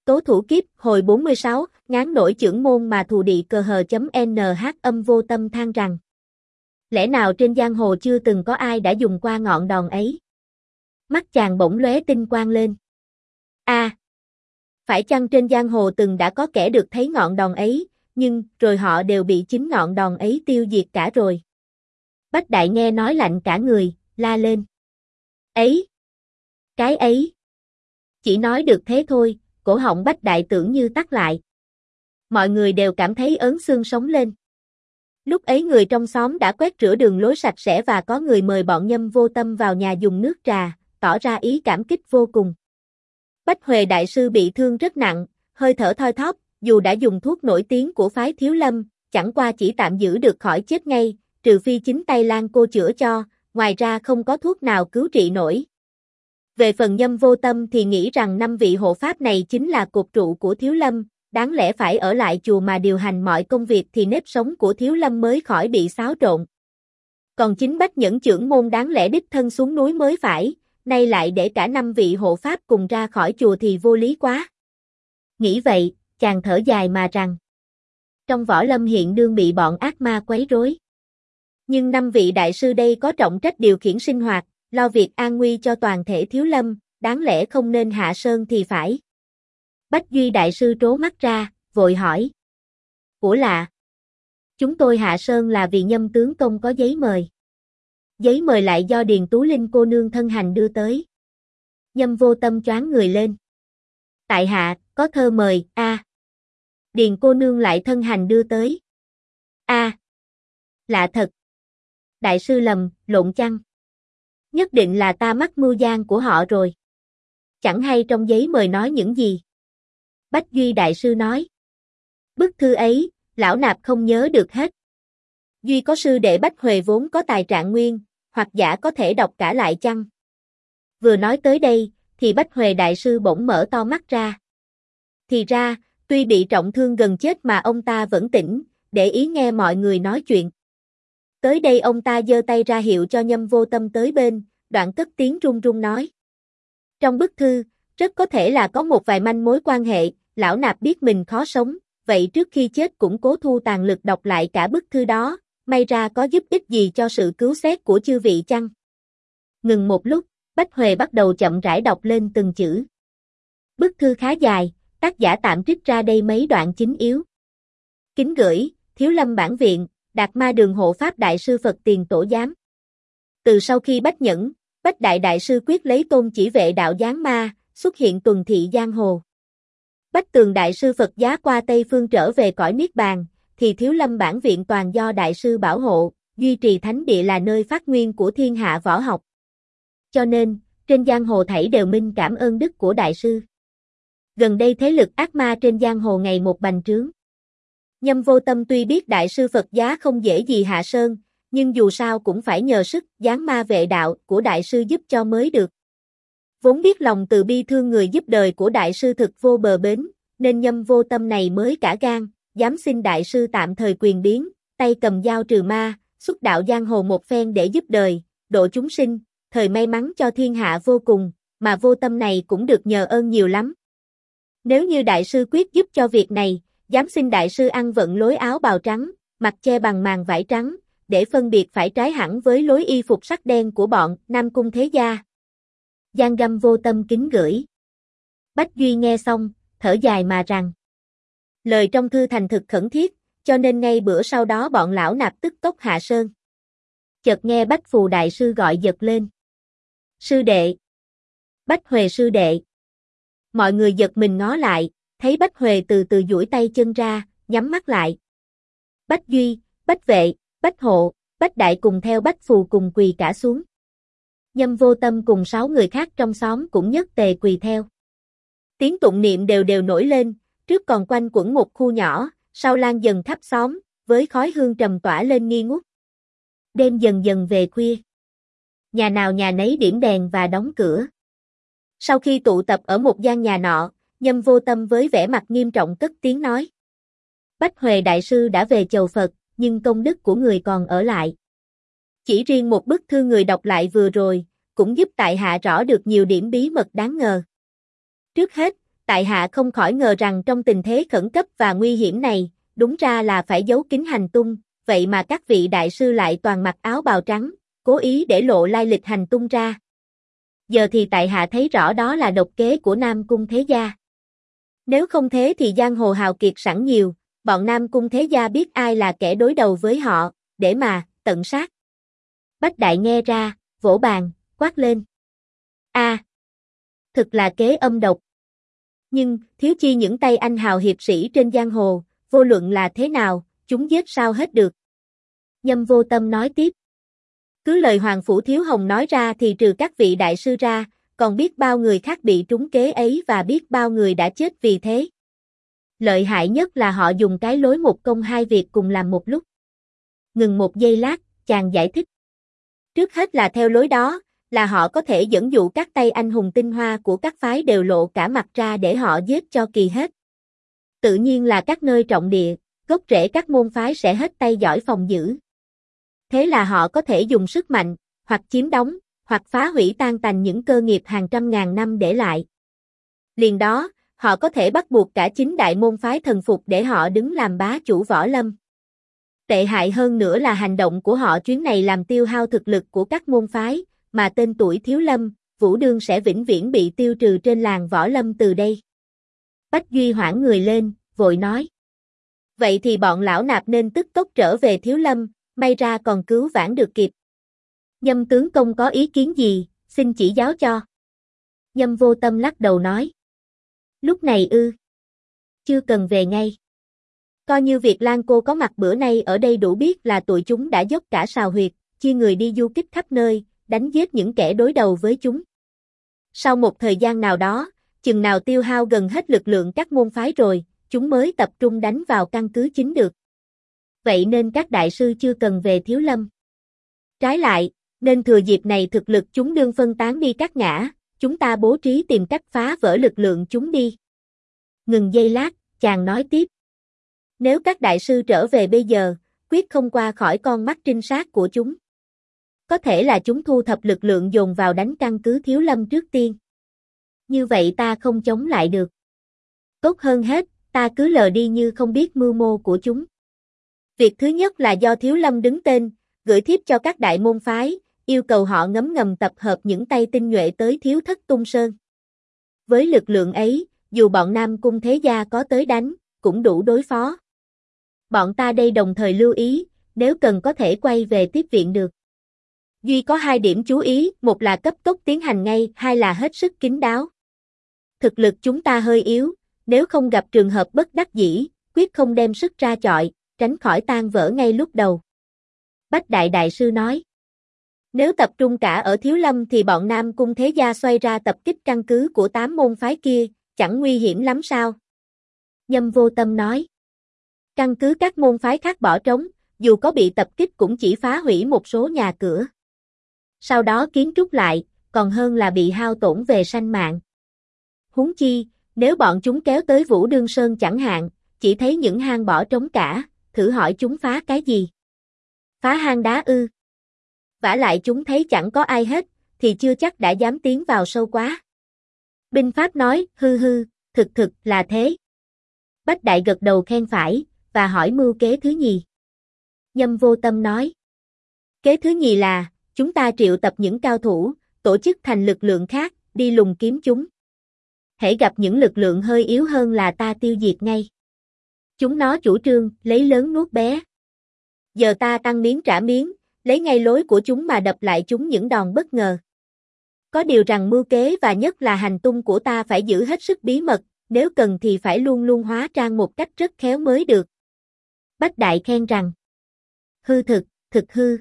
Tố thủ kiếp, hồi 46, ngán nổi chưởng môn mà thù đị cờ hờ.nh âm vô tâm than rằng. Lẽ nào trên giang hồ chưa từng có ai đã dùng qua ngọn đòn ấy? Mắt chàng bỗng lóe tinh quang lên. Phải chăng trên giang hồ từng đã có kẻ được thấy ngọn đòn ấy, nhưng rồi họ đều bị chính ngọn đòn ấy tiêu diệt cả rồi. Bách Đại nghe nói lạnh cả người, la lên. Ấy! Cái ấy! Chỉ nói được thế thôi, cổ họng Bách Đại tưởng như tắc lại. Mọi người đều cảm thấy ớn xương sống lên. Lúc ấy người trong xóm đã quét rửa đường lối sạch sẽ và có người mời bọn Nhâm Vô Tâm vào nhà dùng nước trà, tỏ ra ý cảm kích vô cùng. Bách Huệ đại sư bị thương rất nặng, hơi thở thoi thóp, dù đã dùng thuốc nổi tiếng của phái Thiếu Lâm, chẳng qua chỉ tạm giữ được khỏi chết ngay, trừ phi chính tay Lan cô chữa cho, ngoài ra không có thuốc nào cứu trị nổi. Về phần Nhâm Vô Tâm thì nghĩ rằng 5 vị hộ pháp này chính là cột trụ của Thiếu Lâm, đáng lẽ phải ở lại chùa mà điều hành mọi công việc thì nếp sống của Thiếu Lâm mới khỏi bị xáo trộn. Còn chính Bách Nhẫn chưởng môn đáng lẽ đích thân xuống núi mới phải, nay lại để cả 5 vị hộ pháp cùng ra khỏi chùa thì vô lý quá. Nghĩ vậy, chàng thở dài mà rằng. Trong võ lâm hiện đương bị bọn ác ma quấy rối. Nhưng 5 vị đại sư đây có trọng trách điều khiển sinh hoạt, lo việc an nguy cho toàn thể Thiếu Lâm, đáng lẽ không nên hạ sơn thì phải. Bách Duy đại sư trố mắt ra, vội hỏi. Ủa lạ? Chúng tôi hạ sơn là vì Nhâm tướng công có giấy mời. Giấy mời lại do Điền Tú Linh cô nương thân hành đưa tới. Nhâm Vô Tâm choáng người lên. Tại hạ, có thơ mời, Điền cô nương lại thân hành đưa tới. Lạ thật. Đại sư lầm, lộn chăng? Nhất định là ta mắc mưu gian của họ rồi. Chẳng hay trong giấy mời nói những gì. Bách Duy đại sư nói. Bức thư ấy, lão nạp không nhớ được hết. Duy có sư đệ Bách Huệ vốn có tài trạng nguyên, hoặc giả có thể đọc cả lại chăng? Vừa nói tới đây, thì Bách Huệ đại sư bỗng mở to mắt ra. Thì ra, tuy bị trọng thương gần chết mà ông ta vẫn tỉnh, để ý nghe mọi người nói chuyện. Tới đây ông ta giơ tay ra hiệu cho Nhâm Vô Tâm tới bên, đoạn cất tiếng run run nói. Trong bức thư, rất có thể là có một vài manh mối quan hệ, lão nạp biết mình khó sống, vậy trước khi chết cũng cố thu tàn lực đọc lại cả bức thư đó, may ra có giúp ích gì cho sự cứu xét của chư vị chăng? Ngừng một lúc, Bách Huệ bắt đầu chậm rãi đọc lên từng chữ. Bức thư khá dài, tác giả tạm trích ra đây mấy đoạn chính yếu. Kính gửi, Thiếu Lâm bản viện, Đạt Ma Đường hộ pháp đại sư Phật Tiền Tổ giám. Từ sau khi Bách Nhẫn, Bách Đại đại sư quyết lấy tôn chỉ vệ đạo giáng ma, xuất hiện tuần thị giang hồ. Bách Tường đại sư Phật giá qua Tây phương trở về cõi niết bàn, thì Thiếu Lâm bản viện toàn do đại sư bảo hộ, duy trì thánh địa là nơi phát nguyên của thiên hạ võ học. Cho nên, trên giang hồ thảy đều minh cảm ơn đức của đại sư. Gần đây thế lực ác ma trên giang hồ ngày một bành trướng. Nhâm Vô Tâm tuy biết đại sư Phật giá không dễ gì hạ sơn, nhưng dù sao cũng phải nhờ sức giáng ma vệ đạo của đại sư giúp cho mới được. Vốn biết lòng từ bi thương người giúp đời của đại sư thực vô bờ bến, nên Nhâm Vô Tâm này mới cả gan, dám xin đại sư tạm thời quyền biến, tay cầm dao trừ ma, xuất đạo giang hồ một phen để giúp đời, độ chúng sinh, thời may mắn cho thiên hạ vô cùng, mà Vô Tâm này cũng được nhờ ơn nhiều lắm. Nếu như đại sư quyết giúp cho việc này, dám xin đại sư ăn vận lối áo bào trắng, mặt che bằng màn vải trắng, để phân biệt phải trái hẳn với lối y phục sắc đen của bọn Nam Cung thế gia. Giang Găm Vô Tâm kính gửi. Bách Duy nghe xong, thở dài mà rằng. Lời trong thư thành thực khẩn thiết, cho nên ngay bữa sau đó bọn lão nạp tức tốc hạ sơn. Chợt nghe Bách Phù đại sư gọi giật lên. Sư đệ! Bách Huệ sư đệ! Mọi người giật mình ngó lại, thấy Bách Huệ từ từ duỗi tay chân ra, nhắm mắt lại. Bách Duy, Bách Vệ, Bách Hộ, Bách Đại cùng theo Bách Phù cùng quỳ cả xuống. Nhâm Vô Tâm cùng 6 người khác trong xóm cũng nhất tề quỳ theo. Tiếng tụng niệm đều đều nổi lên, trước còn quanh quẩn một khu nhỏ, sau lan dần khắp xóm, với khói hương trầm tỏa lên nghi ngút. Đêm dần dần về khuya. Nhà nào nhà nấy điểm đèn và đóng cửa. Sau khi tụ tập ở một gian nhà nọ, Nhâm Vô Tâm với vẻ mặt nghiêm trọng cất tiếng nói. Bách Huệ đại sư đã về chầu Phật, nhưng công đức của người còn ở lại. Chỉ riêng một bức thư người đọc lại vừa rồi, cũng giúp tại hạ rõ được nhiều điểm bí mật đáng ngờ. Trước hết, Tại hạ không khỏi ngờ rằng trong tình thế khẩn cấp và nguy hiểm này, đúng ra là phải giấu kín hành tung, vậy mà các vị đại sư lại toàn mặc áo bào trắng, cố ý để lộ lai lịch hành tung ra. Giờ thì tại hạ thấy rõ đó là độc kế của Nam Cung Thế Gia. Nếu không thế thì giang hồ hào kiệt sẵn nhiều, bọn Nam Cung Thế Gia biết ai là kẻ đối đầu với họ, để mà tận sát. Bách Đại nghe ra, vỗ bàn, quát lên. Thực là kế âm độc. Nhưng, thiếu chi những tay anh hào hiệp sĩ trên giang hồ, vô luận là thế nào, chúng giết sao hết được. Nhâm Vô Tâm nói tiếp. Cứ lời Hoàng Phủ Thiếu Hồng nói ra thì trừ các vị đại sư ra, còn biết bao người khác bị trúng kế ấy và biết bao người đã chết vì thế. Lợi hại nhất là họ dùng cái lối một công hai việc cùng làm một lúc. Ngừng một giây lát, chàng giải thích. Trước hết là theo lối đó, là họ có thể dẫn dụ các tay anh hùng tinh hoa của các phái đều lộ cả mặt ra để họ giết cho kỳ hết. Tự nhiên là các nơi trọng địa, gốc rễ các môn phái sẽ hết tay giỏi phòng giữ. Thế là họ có thể dùng sức mạnh, hoặc chiếm đóng, hoặc phá hủy tan tành những cơ nghiệp hàng trăm ngàn năm để lại. Liền đó, họ có thể bắt buộc cả chính đại môn phái thần phục để họ đứng làm bá chủ võ lâm. Tệ hại hơn nữa là hành động của họ chuyến này làm tiêu hao thực lực của các môn phái, mà tên tuổi Thiếu Lâm, Vũ Đương sẽ vĩnh viễn bị tiêu trừ trên làng võ lâm từ đây. Bách Duy hoảng người lên, vội nói. Vậy thì bọn lão nạp nên tức tốc trở về Thiếu Lâm, may ra còn cứu vãn được kịp. Nhâm tướng công có ý kiến gì, xin chỉ giáo cho. Nhâm Vô Tâm lắc đầu nói. Lúc này ư. Chưa cần về ngay. Coi như việc Lan cô có mặt bữa nay ở đây đủ biết là tụi chúng đã dốc cả sào huyệt, chia người đi du kích khắp nơi, đánh giết những kẻ đối đầu với chúng. Sau một thời gian nào đó, chừng nào tiêu hao gần hết lực lượng các môn phái rồi, chúng mới tập trung đánh vào căn cứ chính được. Vậy nên các đại sư chưa cần về Thiếu Lâm. Trái lại, nên thừa dịp này thực lực chúng đương phân tán đi các ngã, chúng ta bố trí tìm cách phá vỡ lực lượng chúng đi. Ngừng giây lát, chàng nói tiếp. Nếu các đại sư trở về bây giờ, quyết không qua khỏi con mắt trinh sát của chúng. Có thể là chúng thu thập lực lượng dồn vào đánh căn cứ Thiếu Lâm trước tiên. Như vậy ta không chống lại được. Tốt hơn hết, ta cứ lờ đi như không biết mưu mô của chúng. Việc thứ nhất là do Thiếu Lâm đứng tên, gửi thiếp cho các đại môn phái, yêu cầu họ ngấm ngầm tập hợp những tay tinh nhuệ tới Thiếu Thất Tung Sơn. Với lực lượng ấy, dù bọn Nam Cung Thế Gia có tới đánh, cũng đủ đối phó. Bọn ta đây đồng thời lưu ý, nếu cần có thể quay về tiếp viện được. Duy có 2 điểm chú ý, một là cấp tốc tiến hành ngay, hai là hết sức kín đáo. Thực lực chúng ta hơi yếu, nếu không gặp trường hợp bất đắc dĩ, quyết không đem sức ra chọi, tránh khỏi tan vỡ ngay lúc đầu. Bách Đại Đại Sư nói. Nếu tập trung cả ở Thiếu Lâm thì bọn Nam Cung Thế Gia xoay ra tập kích căn cứ của 8 môn phái kia, chẳng nguy hiểm lắm sao? Nhâm Vô Tâm nói. Căn cứ các môn phái khác bỏ trống, dù có bị tập kích cũng chỉ phá hủy một số nhà cửa. Sau đó kiến trúc lại, còn hơn là bị hao tổn về sanh mạng. Huống chi, nếu bọn chúng kéo tới Vũ Đương Sơn chẳng hạn, chỉ thấy những hang bỏ trống cả, thử hỏi chúng phá cái gì? Phá hang đá ư? Vả lại chúng thấy chẳng có ai hết, thì chưa chắc đã dám tiến vào sâu quá. Binh Pháp nói, hư, thực là thế. Bách Đại gật đầu khen phải, và hỏi mưu kế thứ nhì. Nhâm Vô Tâm nói. Kế thứ nhì là, chúng ta triệu tập những cao thủ, tổ chức thành lực lượng khác, đi lùng kiếm chúng. Hễ gặp những lực lượng hơi yếu hơn là ta tiêu diệt ngay. Chúng nó chủ trương, lấy lớn nuốt bé. Giờ ta tăng miếng trả miếng, lấy ngay lối của chúng mà đập lại chúng những đòn bất ngờ. Có điều rằng mưu kế và nhất là hành tung của ta phải giữ hết sức bí mật, nếu cần thì phải luôn luôn hóa trang một cách rất khéo mới được. Bách Đại khen rằng. Hư thực hư.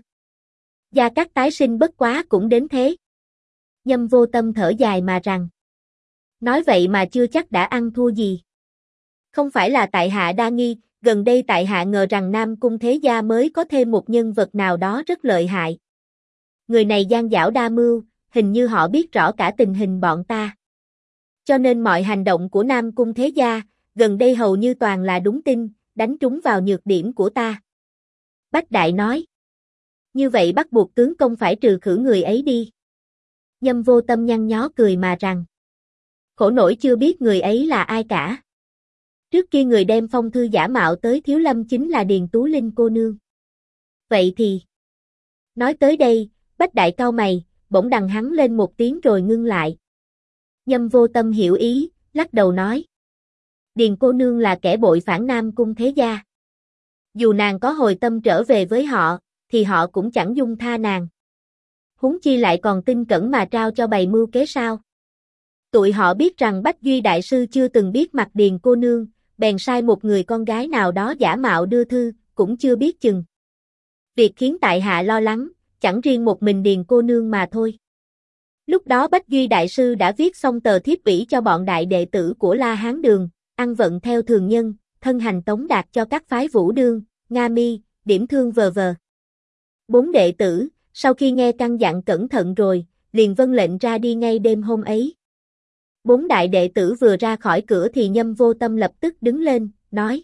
Gia Cát tái sinh bất quá cũng đến thế. Nhâm Vô Tâm thở dài mà rằng. Nói vậy mà chưa chắc đã ăn thua gì. Không phải là tại hạ đa nghi, gần đây tại hạ ngờ rằng Nam Cung Thế Gia mới có thêm một nhân vật nào đó rất lợi hại. Người này gian dảo đa mưu, hình như họ biết rõ cả tình hình bọn ta. Cho nên mọi hành động của Nam Cung Thế Gia, gần đây hầu như toàn là đúng tin, đánh trúng vào nhược điểm của ta. Bách Đại nói. Như vậy bắt buộc tướng công phải trừ khử người ấy đi. Nhâm Vô Tâm nhăn nhó cười mà rằng. khổ nổi chưa biết người ấy là ai cả. Trước kia người đem phong thư giả mạo tới Thiếu Lâm chính là Điền Tú Linh cô nương. Vậy thì... Nói tới đây, Bách Đại cau mày, bỗng đằng hắn lên một tiếng rồi ngưng lại. Nhâm Vô Tâm hiểu ý, lắc đầu nói. Điền cô nương là kẻ bội phản Nam Cung thế gia. Dù nàng có hồi tâm trở về với họ, thì họ cũng chẳng dung tha nàng. Huống chi lại còn tin cẩn mà trao cho bày mưu kế sao. Tụi họ biết rằng Bách Duy Đại Sư chưa từng biết mặt Điền cô nương, bèn sai một người con gái nào đó giả mạo đưa thư, cũng chưa biết chừng. Việc khiến tại hạ lo lắng, chẳng riêng một mình Điền cô nương mà thôi. Lúc đó Bách Duy Đại Sư đã viết xong tờ thiếp ủy cho bọn đại đệ tử của La Hán Đường, ăn vận theo thường nhân, thân hành tống đạt cho các phái Vũ Đương, Nga Mi, Điểm Thương v.v. 4 đệ tử, sau khi nghe căn dặn cẩn thận rồi, liền vâng lệnh ra đi ngay đêm hôm ấy. 4 đại đệ tử vừa ra khỏi cửa thì Nhâm Vô Tâm lập tức đứng lên, nói.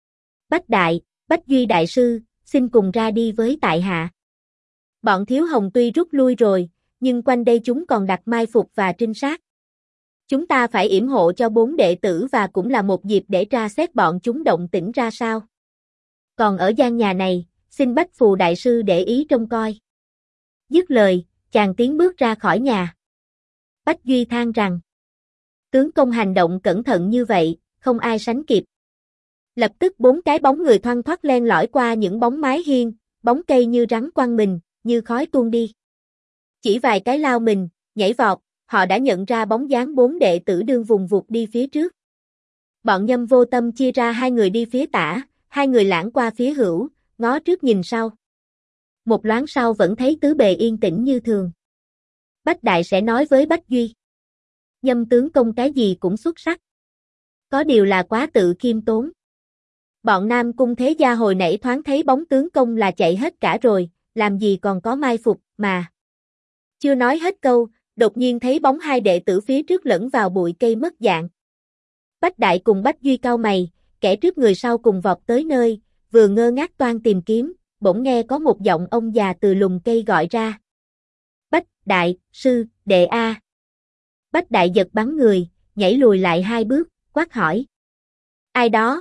Bách Duy Đại Sư, xin cùng ra đi với tại hạ. Bọn Thiếu Hồng tuy rút lui rồi, nhưng quanh đây chúng còn đặt mai phục và trinh sát. Chúng ta phải yểm hộ cho 4 đệ tử và cũng là một dịp để tra xét bọn chúng động tĩnh ra sao. Còn ở gian nhà này, xin Bách Phù Đại Sư để ý trông coi. Dứt lời, chàng tiến bước ra khỏi nhà. Bách Duy than rằng, tướng công hành động cẩn thận như vậy, không ai sánh kịp. Lập tức 4 cái bóng người thoăn thoắt len lỏi qua những bóng mái hiên, bóng cây như rắn quăng mình, như khói tuôn đi. Chỉ vài cái lao mình, nhảy vọt, họ đã nhận ra bóng dáng 4 đệ tử đương vùng vụt đi phía trước. Bọn Nhâm Vô Tâm chia ra 2 người đi phía tả, 2 người lãng qua phía hữu, ngó trước nhìn sau. Một loáng sau vẫn thấy tứ bề yên tĩnh như thường. Bách Đại sẽ nói với Bách Duy. Nhâm tướng công cái gì cũng xuất sắc. Có điều là quá tự khiêm tốn. Bọn Nam Cung thế gia hồi nãy thoáng thấy bóng tướng công là chạy hết cả rồi, làm gì còn có mai phục mà. Chưa nói hết câu, đột nhiên thấy bóng 2 đệ tử phía trước lẫn vào bụi cây mất dạng. Bách Đại cùng Bách Duy cau mày, kẻ trước người sau cùng vọt tới nơi, vừa ngơ ngác toan tìm kiếm, bỗng nghe có một giọng ông già từ lùm cây gọi ra. Bách Đại, sư, đệ A. Bách Đại giật bắn người, nhảy lùi lại 2 bước, quát hỏi. Ai đó?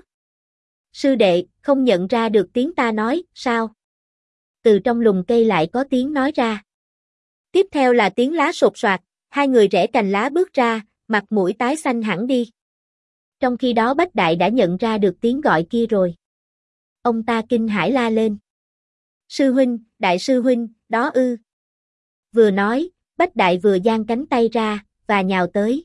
Sư đệ, không nhận ra được tiếng ta nói, sao? Từ trong lùm cây lại có tiếng nói ra. Tiếp theo là tiếng lá sột soạt, 2 người rẽ cành lá bước ra, mặt mũi tái xanh hẳn đi. Trong khi đó Bách Đại đã nhận ra được tiếng gọi kia rồi. Ông ta kinh hãi la lên. Sư huynh, Đại sư huynh, đó ư. Vừa nói, Bách Đại vừa giang cánh tay ra, và nhào tới.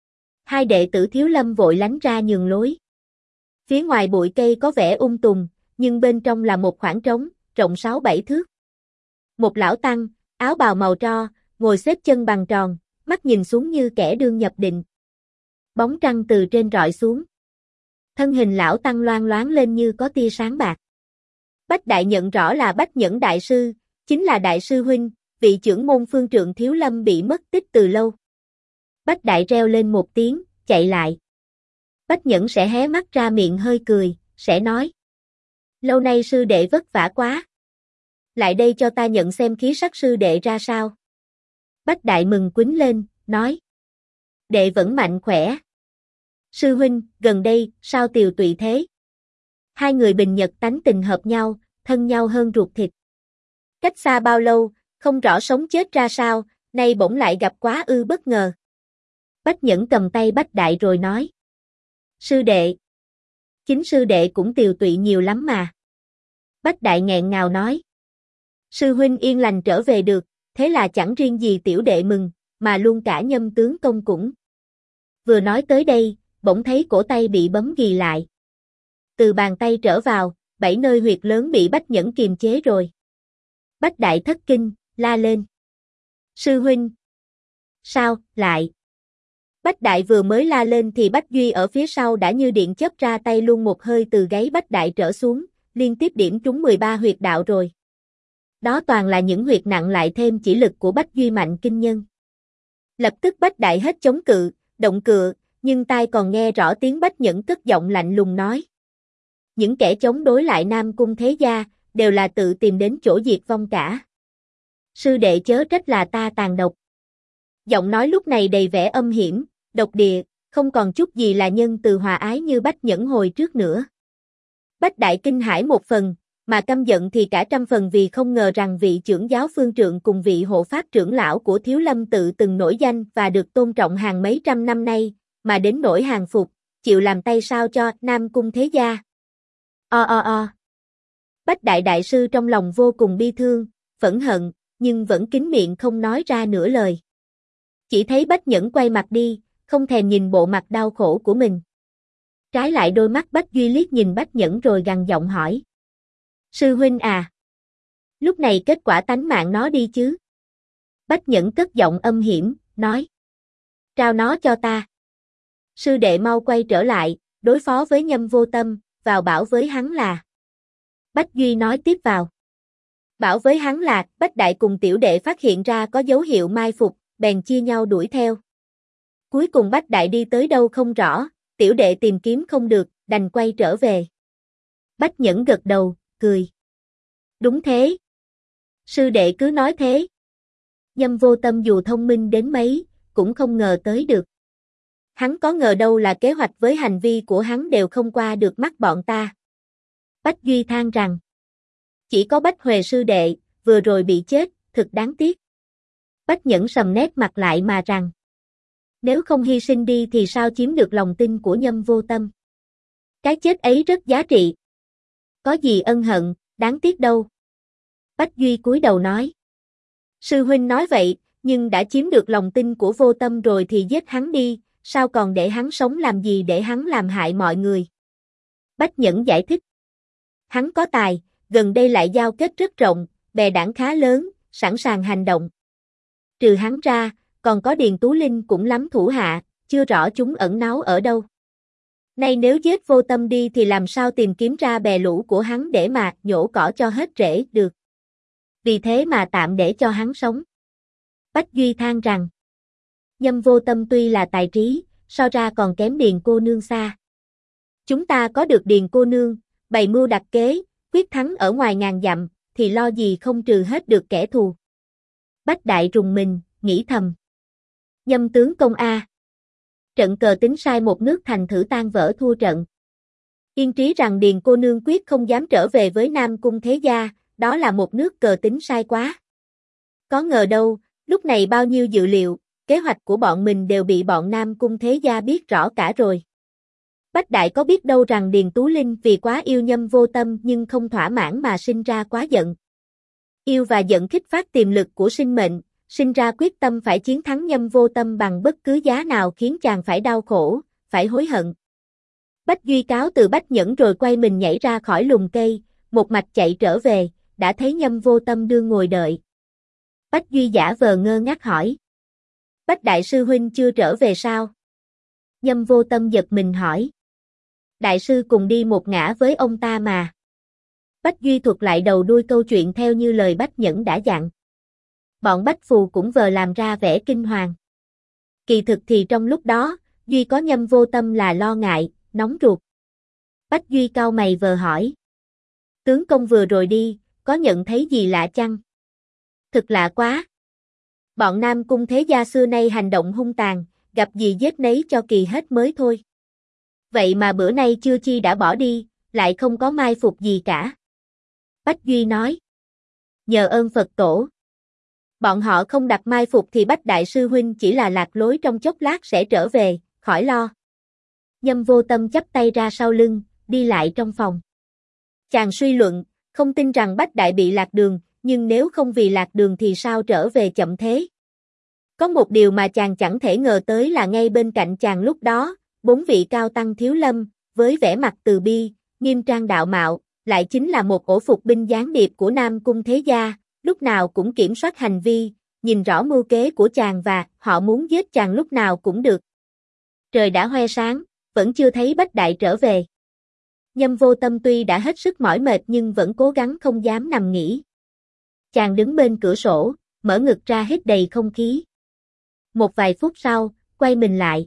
2 đệ tử Thiếu Lâm vội lánh ra nhường lối. Phía ngoài bụi cây có vẻ tùm, nhưng bên trong là một khoảng trống, rộng 6-7 thước. Một lão tăng, áo bào màu tro, ngồi xếp chân bằng tròn, mắt nhìn xuống như kẻ đương nhập định. Bóng trăng từ trên rọi xuống. Thân hình lão tăng loang loáng lên như có tia sáng bạc. Bách Đại nhận rõ là Bách Nhẫn Đại Sư, chính là Đại sư huynh, vị trưởng môn phương trượng Thiếu Lâm bị mất tích từ lâu. Bách Đại reo lên một tiếng, chạy lại. Bách Nhẫn sẽ hé mắt ra miệng hơi cười, sẽ nói. Lâu nay sư đệ vất vả quá. Lại đây cho ta nhận xem khí sắc sư đệ ra sao. Bách Đại mừng quýnh lên, nói. Đệ vẫn mạnh khỏe. Sư huynh, gần đây, sao tiều tụy thế? 2 người bình nhật tánh tình hợp nhau, thân nhau hơn ruột thịt. Cách xa bao lâu, không rõ sống chết ra sao, nay bỗng lại gặp quá ư bất ngờ. Bách Nhẫn cầm tay Bách Đại rồi nói. Sư đệ. Chính sư đệ cũng tiều tụy nhiều lắm mà. Bách Đại nghẹn ngào nói. Sư huynh yên lành trở về được, thế là chẳng riêng gì tiểu đệ mừng, mà luôn cả Nhâm tướng công cũng. Vừa nói tới đây, bỗng thấy cổ tay bị bấm ghì lại. Từ bàn tay trở vào, 7 nơi huyệt lớn bị Bách Nhẫn kiềm chế rồi. Bách Đại thất kinh, la lên. Sư huynh. Sao, lại? Bách Đại vừa mới la lên thì Bách Duy ở phía sau đã như điện chớp ra tay luôn một hơi từ gáy Bách Đại trở xuống, liên tiếp điểm trúng 13 huyệt đạo rồi. Đó toàn là những huyệt nặng lại thêm chỉ lực của Bách Duy mạnh kinh nhân. Lập tức Bách Đại hết chống cự, động cựa, nhưng tai còn nghe rõ tiếng Bách Nhẫn cất giọng lạnh lùng nói. Những kẻ chống đối lại Nam Cung thế gia, đều là tự tìm đến chỗ diệt vong cả. Sư đệ chớ trách là ta tàn độc. Giọng nói lúc này đầy vẻ âm hiểm, độc địa, không còn chút gì là nhân từ hòa ái như Bách Nhẫn hồi trước nữa. Bách Đại kinh hãi một phần, mà căm giận thì cả trăm phần vì không ngờ rằng vị trưởng giáo phương trượng cùng vị hộ pháp trưởng lão của Thiếu Lâm tự từng nổi danh và được tôn trọng hàng mấy trăm năm nay, mà đến nỗi hàng phục, chịu làm tay sao cho Nam Cung Thế Gia. Bách Đại đại sư trong lòng vô cùng bi thương, phẫn hận, nhưng vẫn kín miệng không nói ra nửa lời. Chỉ thấy Bách Nhẫn quay mặt đi, không thèm nhìn bộ mặt đau khổ của mình. Trái lại đôi mắt Bách Duy liếc nhìn Bách Nhẫn rồi gằn giọng hỏi. Sư huynh à? Lúc này kết quả tánh mạng nó đi chứ? Bách Nhẫn cất giọng âm hiểm, nói. Trao nó cho ta. Sư đệ mau quay trở lại, đối phó với Nhâm Vô Tâm, vào bảo với hắn là. Bách Duy nói tiếp vào. Bảo với hắn là, Bách Đại cùng tiểu đệ phát hiện ra có dấu hiệu mai phục, bèn chia nhau đuổi theo. Cuối cùng Bách Đại đi tới đâu không rõ, tiểu đệ tìm kiếm không được, đành quay trở về. Bách Nhẫn gật đầu, cười. Đúng thế. Sư đệ cứ nói thế. Nhâm Vô Tâm dù thông minh đến mấy, cũng không ngờ tới được. Hắn có ngờ đâu là kế hoạch với hành vi của hắn đều không qua được mắt bọn ta. Bách Duy than rằng. Chỉ có Bách Huệ sư đệ, vừa rồi bị chết, thực đáng tiếc. Bách Nhẫn sầm nét mặt lại mà rằng. Nếu không hy sinh đi thì sao chiếm được lòng tin của Nhâm Vô Tâm. Cái chết ấy rất giá trị. Có gì ân hận, đáng tiếc đâu. Bách Duy cúi đầu nói. Sư huynh nói vậy, nhưng đã chiếm được lòng tin của Vô Tâm rồi thì giết hắn đi, sao còn để hắn sống làm gì để hắn làm hại mọi người. Bách Nhẫn giải thích. Hắn có tài, gần đây lại giao kết rất rộng, bè đảng khá lớn, sẵn sàng hành động. Trừ hắn ra, còn có Điền Tú Linh cũng lắm thủ hạ, chưa rõ chúng ẩn náu ở đâu. Nay nếu giết Vô Tâm đi thì làm sao tìm kiếm ra bè lũ của hắn để mà nhổ cỏ cho hết rễ được. Vì thế mà tạm để cho hắn sống. Bách Duy than rằng. Nhâm Vô Tâm tuy là tài trí, so ra còn kém Điền cô nương xa. Chúng ta có được Điền cô nương, bày mưu đặt kế, quyết thắng ở ngoài ngàn dặm, thì lo gì không trừ hết được kẻ thù. Bách Đại rùng mình, nghĩ thầm. Nhâm tướng công a. Trận cờ tính sai một nước thành thử tan vỡ thua trận. Yên trí rằng Điền cô nương quyết không dám trở về với Nam Cung Thế Gia, đó là một nước cờ tính sai quá. Có ngờ đâu, lúc này bao nhiêu dự liệu, kế hoạch của bọn mình đều bị bọn Nam Cung Thế Gia biết rõ cả rồi. Bách Đại có biết đâu rằng Điền Tú Linh vì quá yêu Nhâm Vô Tâm nhưng không thỏa mãn mà sinh ra quá giận. Yêu và giận kích phát tiềm lực của sinh mệnh, sinh ra quyết tâm phải chiến thắng Nhâm Vô Tâm bằng bất cứ giá nào khiến chàng phải đau khổ, phải hối hận. Bách Duy cáo từ Bách Nhẫn rồi quay mình nhảy ra khỏi lùm cây, một mạch chạy trở về, đã thấy Nhâm Vô Tâm đương ngồi đợi. Bách Duy giả vờ ngơ ngác hỏi. Bách Đại sư huynh chưa trở về sao? Nhâm Vô Tâm giật mình hỏi. Đại sư cùng đi một ngã với ông ta mà. Bách Duy thuật lại đầu đuôi câu chuyện theo như lời Bách Nhẫn đã dặn. Bọn Bách Phù cũng vờ làm ra vẻ kinh hoàng. Kỳ thực thì trong lúc đó, Duy có Nhâm Vô Tâm là lo ngại, nóng ruột. Bách Duy cau mày vờ hỏi. Tướng công vừa rồi đi, có nhận thấy gì lạ chăng? Thực lạ quá. Bọn Nam Cung Thế Gia xưa nay hành động hung tàn, gặp gì giết nấy cho kỳ hết mới thôi. Vậy mà bữa nay chưa chi đã bỏ đi, lại không có mai phục gì cả. Bách Duy nói. Nhờ ơn Phật tổ. Bọn họ không đặt mai phục thì Bách Đại sư huynh chỉ là lạc lối trong chốc lát sẽ trở về, khỏi lo. Nhâm Vô Tâm chắp tay ra sau lưng, đi lại trong phòng. Chàng suy luận, không tin rằng Bách Đại bị lạc đường, nhưng nếu không vì lạc đường thì sao trở về chậm thế? Có một điều mà chàng chẳng thể ngờ tới là ngay bên cạnh chàng lúc đó, 4 vị cao tăng Thiếu Lâm, với vẻ mặt từ bi, nghiêm trang đạo mạo, lại chính là một ổ phục binh gián điệp của Nam Cung Thế Gia, lúc nào cũng kiểm soát hành vi, nhìn rõ mưu kế của chàng và họ muốn giết chàng lúc nào cũng được. Trời đã hoe sáng, vẫn chưa thấy Bách Đại trở về. Nhâm Vô Tâm tuy đã hết sức mỏi mệt nhưng vẫn cố gắng không dám nằm nghỉ. Chàng đứng bên cửa sổ, mở ngực ra hít đầy không khí. Một vài phút sau, quay mình lại.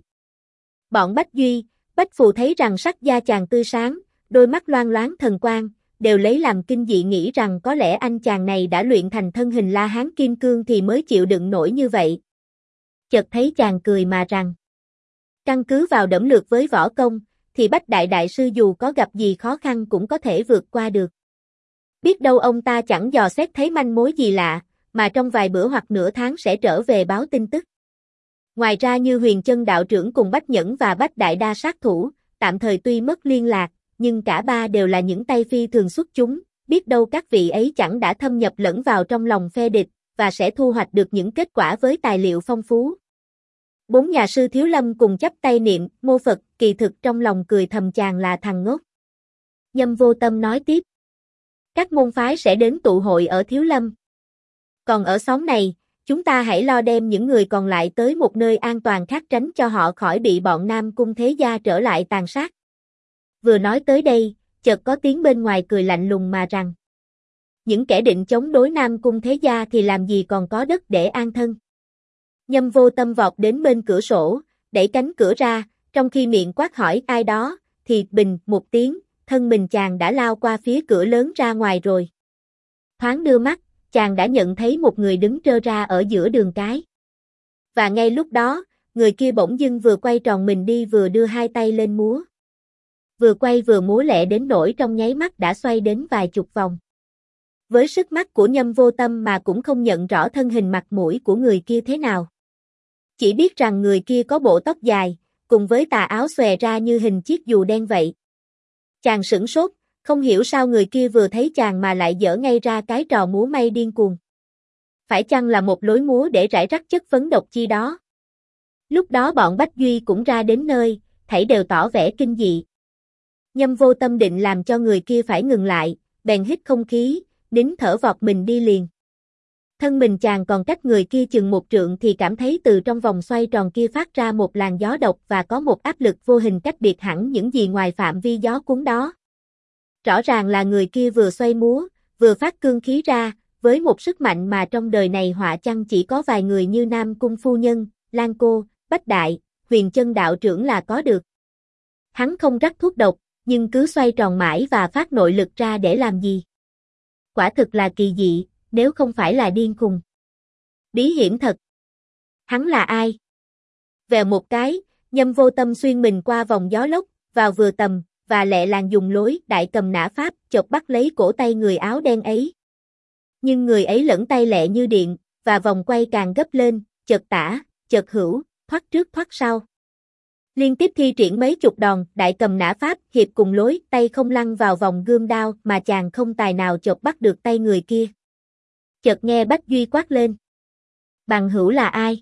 Bọn Bách Duy, Bách Phù thấy rằng sắc da chàng tươi sáng, đôi mắt loang loáng thần quang, đều lấy làm kinh dị nghĩ rằng có lẽ anh chàng này đã luyện thành thân hình La Hán Kim Cương thì mới chịu đựng nổi như vậy. Chợt thấy chàng cười mà rằng. Căn cứ vào đẫm lược với võ công, thì Bách Đại Đại Sư dù có gặp gì khó khăn cũng có thể vượt qua được. Biết đâu ông ta chẳng dò xét thấy manh mối gì lạ, mà trong vài bữa hoặc nửa tháng sẽ trở về báo tin tức. Ngoài ra như Huyền Chân đạo trưởng cùng Bách Nhẫn và Bách Đại Đa sát thủ, tạm thời tuy mất liên lạc, nhưng cả ba đều là những tay phi thường xuất chúng, biết đâu các vị ấy chẳng đã thâm nhập lẫn vào trong lòng phe địch, và sẽ thu hoạch được những kết quả với tài liệu phong phú. Bốn nhà sư Thiếu Lâm cùng chắp tay niệm, mô Phật, kỳ thực trong lòng cười thầm chàng là thằng ngốc. Nhâm Vô Tâm nói tiếp. Các môn phái sẽ đến tụ hội ở Thiếu Lâm. Còn ở xóm này, chúng ta hãy lo đem những người còn lại tới một nơi an toàn khác tránh cho họ khỏi bị bọn Nam Cung Thế Gia trở lại tàn sát. Vừa nói tới đây, chợt có tiếng bên ngoài cười lạnh lùng mà rằng. Những kẻ định chống đối Nam Cung Thế Gia thì làm gì còn có đất để an thân. Nhâm Vô Tâm vọt đến bên cửa sổ, đẩy cánh cửa ra, trong khi miệng quát hỏi ai đó, thì bình một tiếng, thân mình chàng đã lao qua phía cửa lớn ra ngoài rồi. Thoáng đưa mắt, chàng đã nhận thấy một người đứng trơ ra ở giữa đường cái. Và ngay lúc đó, người kia bỗng dưng vừa quay tròn mình đi vừa đưa hai tay lên múa. Vừa quay vừa múa lẹ đến nỗi trong nháy mắt đã xoay đến vài chục vòng. Với sức mắt của Nhâm Vô Tâm mà cũng không nhận rõ thân hình mặt mũi của người kia thế nào. Chỉ biết rằng người kia có bộ tóc dài, cùng với tà áo xòe ra như hình chiếc dù đen vậy. Chàng sửng sốt, không hiểu sao người kia vừa thấy chàng mà lại dở ngay ra cái trò múa may điên cuồng. Phải chăng là một lối múa để rải rắc chất phấn độc chi đó? Lúc đó bọn Bách Duy cũng ra đến nơi, thảy đều tỏ vẻ kinh dị. Nhâm Vô Tâm định làm cho người kia phải ngừng lại, bèn hít không khí, nín thở vọt mình đi liền. Thân mình chàng còn cách người kia chừng một trượng thì cảm thấy từ trong vòng xoay tròn kia phát ra một làn gió độc và có một áp lực vô hình cách biệt hẳn những gì ngoài phạm vi gió cuốn đó. Rõ ràng là người kia vừa xoay múa, vừa phát cương khí ra, với một sức mạnh mà trong đời này họa chăng chỉ có vài người như Nam Cung Phu Nhân, Lan Cô, Bách Đại, Huyền Chân đạo trưởng là có được. Hắn không rắc thuốc độc, nhưng cứ xoay tròn mãi và phát nội lực ra để làm gì? Quả thực là kỳ dị, nếu không phải là điên khùng. Bí hiểm thật. Hắn là ai? Vèo một cái, Nhâm Vô Tâm xuyên mình qua vòng gió lốc, vào vừa tầm, và lẹ làng dùng lối đại cầm nã pháp chộp bắt lấy cổ tay người áo đen ấy. Nhưng người ấy lẫn tay lẹ như điện, và vòng quay càng gấp lên, chợt tả, chợt hữu, thoát trước thoát sau. Liên tiếp thi triển mấy chục đòn, đại cầm nã pháp hiệp cùng lối, tay không lăn vào vòng gươm đao mà chàng không tài nào chộp bắt được tay người kia. Chợt nghe Bách Duy quát lên. Bằng hữu là ai?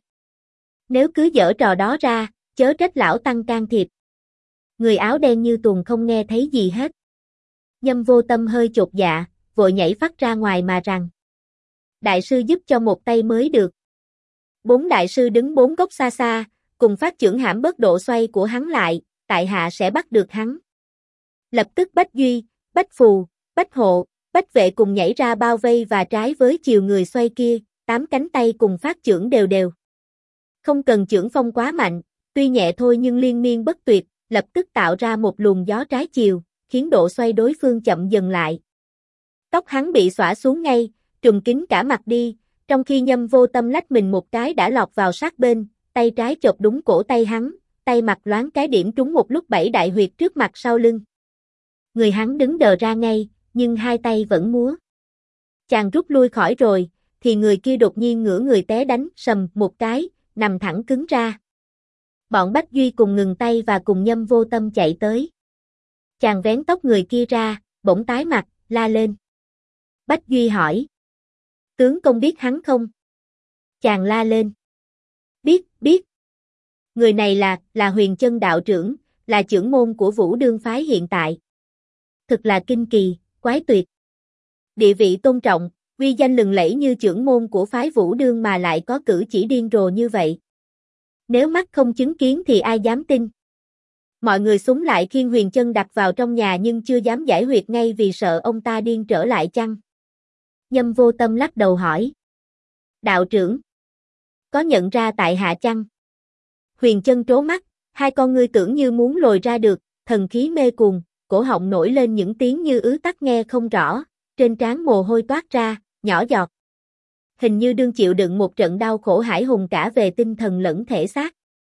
Nếu cứ giở trò đó ra, chớ trách lão tăng can thiệp. Người áo đen như tuồng không nghe thấy gì hết. Nhâm Vô Tâm hơi chột dạ, vội nhảy phắt ra ngoài mà rằng. Đại sư giúp cho một tay mới được. Bốn đại sư đứng bốn góc xa xa, cùng phát chưởng hãm bớt độ xoay của hắn lại, tại hạ sẽ bắt được hắn. Lập tức Bách Duy, Bách Phù, Bách Hộ, Bách Vệ cùng nhảy ra bao vây và trái với chiều người xoay kia, 8 cánh tay cùng phát chưởng đều đều. Không cần chưởng phong quá mạnh, tuy nhẹ thôi nhưng liên miên bất tuyệt, lập tức tạo ra một luồng gió trái chiều, khiến độ xoay đối phương chậm dần lại. Tóc hắn bị xõa xuống ngay, trùm kín cả mặt đi, trong khi Nhâm Vô Tâm lách mình một cái đã lọt vào sát bên, tay trái chộp đúng cổ tay hắn, tay mặt loáng cái điểm trúng một lúc 7 đại huyệt trước mặt sau lưng. Người hắn đứng đờ ra ngay, nhưng hai tay vẫn múa. Chàng rút lui khỏi rồi, thì người kia đột nhiên ngửa người té đánh sầm một cái, nằm thẳng cứng ra. Bọn Bách Duy cùng ngừng tay và cùng Nhâm Vô Tâm chạy tới. Chàng vén tóc người kia ra, bỗng tái mặt, la lên. Bách Duy hỏi. Tướng công biết hắn không? Chàng la lên. Biết. Người này là Huyền Chân đạo trưởng, là trưởng môn của Vũ Đương phái hiện tại. Thực là kinh kỳ, quái tuyệt. Địa vị tôn trọng, uy danh lừng lẫy như trưởng môn của phái Vũ Đương mà lại có cử chỉ điên rồ như vậy. Nếu mắt không chứng kiến thì ai dám tin. Mọi người xúm lại khiêng Huyền Chân đặt vào trong nhà nhưng chưa dám giải huyệt ngay vì sợ ông ta điên trở lại chăng. Nhâm Vô Tâm lắc đầu hỏi. Đạo trưởng, có nhận ra tại hạ chăng? Huyền Chân trố mắt, hai con ngươi tưởng như muốn lồi ra được, thần khí mê cuồng, cổ họng nổi lên những tiếng như ứ tắc nghe không rõ, trên trán mồ hôi toát ra, nhỏ giọt. Hình như đương chịu đựng một trận đau khổ hãi hùng cả về tinh thần lẫn thể xác.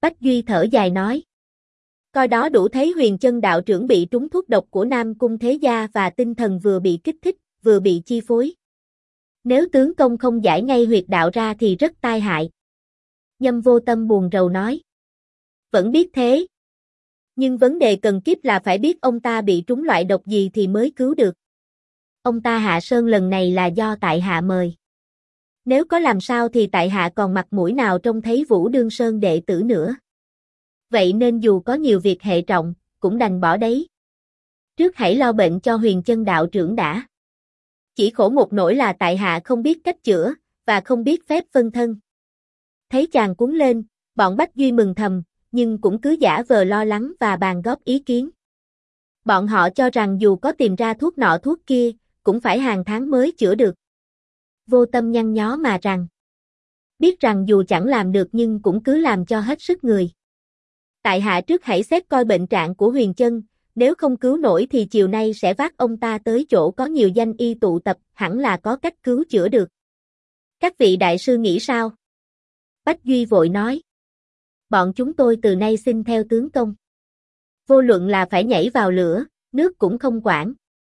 Bách Duy thở dài nói. Coi đó đủ thấy Huyền Chân đạo trưởng bị trúng thuốc độc của Nam Cung Thế Gia và tinh thần vừa bị kích thích, vừa bị chi phối. Nếu tướng công không giải ngay huyệt đạo ra thì rất tai hại. Nhâm Vô Tâm buồn rầu nói. Vẫn biết thế. Nhưng vấn đề cần kiếp là phải biết ông ta bị trúng loại độc gì thì mới cứu được. Ông ta hạ sơn lần này là do tại hạ mời. Nếu có làm sao thì tại hạ còn mặt mũi nào trông thấy Vũ Đương Sơn đệ tử nữa. Vậy nên dù có nhiều việc hệ trọng, cũng đành bỏ đấy. Trước hãy lo bệnh cho Huyền Chân đạo trưởng đã. Chỉ khổ một nỗi là tại hạ không biết cách chữa, và không biết phép phân thân. Thấy chàng cuống lên, bọn Bách Duy mừng thầm, nhưng cũng cứ giả vờ lo lắng và bàn góp ý kiến. Bọn họ cho rằng dù có tìm ra thuốc nọ thuốc kia, cũng phải hàng tháng mới chữa được. Vô Tâm nhăn nhó mà rằng. Biết rằng dù chẳng làm được nhưng cũng cứ làm cho hết sức người. Tại hạ trước hãy xét coi bệnh trạng của Huyền Chân, nếu không cứu nổi thì chiều nay sẽ vác ông ta tới chỗ có nhiều danh y tụ tập, hẳn là có cách cứu chữa được. Các vị đại sư nghĩ sao? Bách Duy vội nói. Bọn chúng tôi từ nay xin theo tướng công. Vô luận là phải nhảy vào lửa, nước cũng không quản.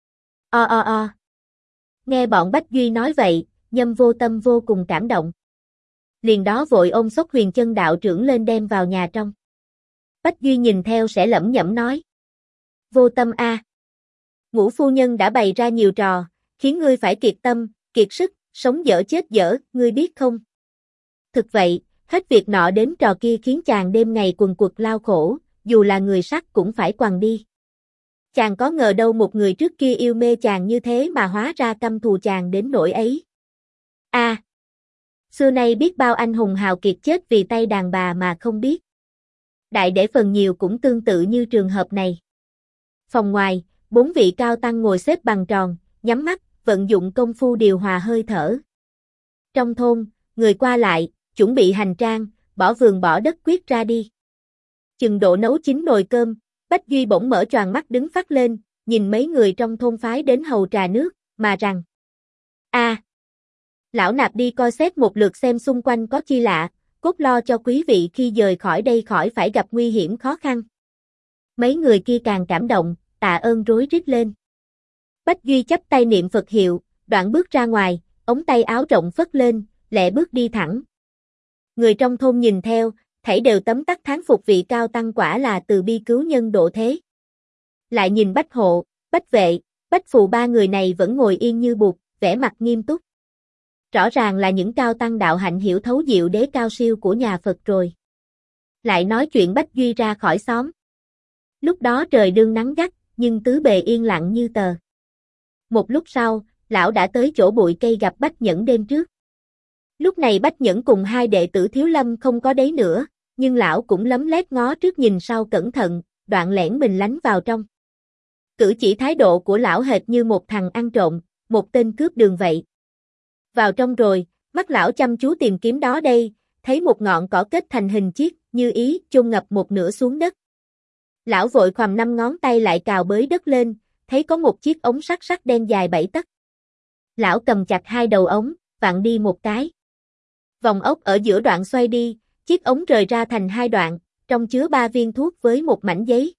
Nghe bọn Bách Duy nói vậy, Nhâm Vô Tâm vô cùng cảm động. Liền đó vội ôm xốc Huyền Chân đạo trưởng lên đem vào nhà trong. Bách Duy nhìn theo sẽ lẩm nhẩm nói. Vô Tâm a, Ngũ phu nhân đã bày ra nhiều trò, khiến ngươi phải kiệt tâm, kiệt sức, sống dở chết dở, ngươi biết không? Thực vậy, hết việc nọ đến trò kia khiến chàng đêm ngày quần quật lao khổ, dù là người sắc cũng phải quằn đi. Chàng có ngờ đâu một người trước kia yêu mê chàng như thế mà hóa ra căm thù chàng đến nỗi ấy. Xưa nay biết bao anh hùng hào kiệt chết vì tay đàn bà mà không biết. Đại để phần nhiều cũng tương tự như trường hợp này. Phòng ngoài, 4 vị cao tăng ngồi xếp bằng tròn, nhắm mắt, vận dụng công phu điều hòa hơi thở. Trong thôn, người qua lại, chuẩn bị hành trang, bỏ vườn bỏ đất quyết ra đi. Chừng độ nấu chín nồi cơm, Bách Duy bỗng mở choàng mắt đứng phắt lên, nhìn mấy người trong thôn phái đến hầu trà nước, mà rằng. Lão nạp đi coi xét một lượt xem xung quanh có chi lạ, cốt lo cho quý vị khi dời khỏi đây khỏi phải gặp nguy hiểm khó khăn. Mấy người kia càng cảm động, tạ ơn rối rít lên. Bách Duy chắp tay niệm Phật hiệu, đoạn bước ra ngoài, ống tay áo rộng phất lên, lẹ bước đi thẳng. Người trong thôn nhìn theo, thảy đều tấm tắc thán phục vị cao tăng quả là từ bi cứu nhân độ thế. Lại nhìn Bách Hộ, Bách Vệ, Bách Phù ba người này vẫn ngồi yên như bụt, vẻ mặt nghiêm túc. Rõ ràng là những cao tăng đạo hạnh hiểu thấu diệu đế cao siêu của nhà Phật rồi. Lại nói chuyện Bách Duy ra khỏi xóm. Lúc đó trời đương nắng gắt, nhưng tứ bề yên lặng như tờ. Một lúc sau, lão đã tới chỗ bụi cây gặp Bách Nhẫn đêm trước. Lúc này Bách Nhẫn cùng hai đệ tử Thiếu Lâm không có đấy nữa, nhưng lão cũng lấm lét ngó trước nhìn sau cẩn thận, đoạn lẻn mình lánh vào trong. Cử chỉ thái độ của lão hệt như một thằng ăn trộm, một tên cướp đường vậy. Vào trong rồi, mắt lão chăm chú tìm kiếm đó đây, thấy một ngọn cỏ kết thành hình chiếc, như ý, chôn ngập một nửa xuống đất. Lão vội khoằm 5 ngón tay lại cào bới đất lên, thấy có một chiếc ống sắt sắt đen dài 7 tấc. Lão cầm chặt hai đầu ống, vặn đi một cái. Vòng ốc ở giữa đoạn xoay đi, chiếc ống rời ra thành hai đoạn, trong chứa 3 viên thuốc với một mảnh giấy.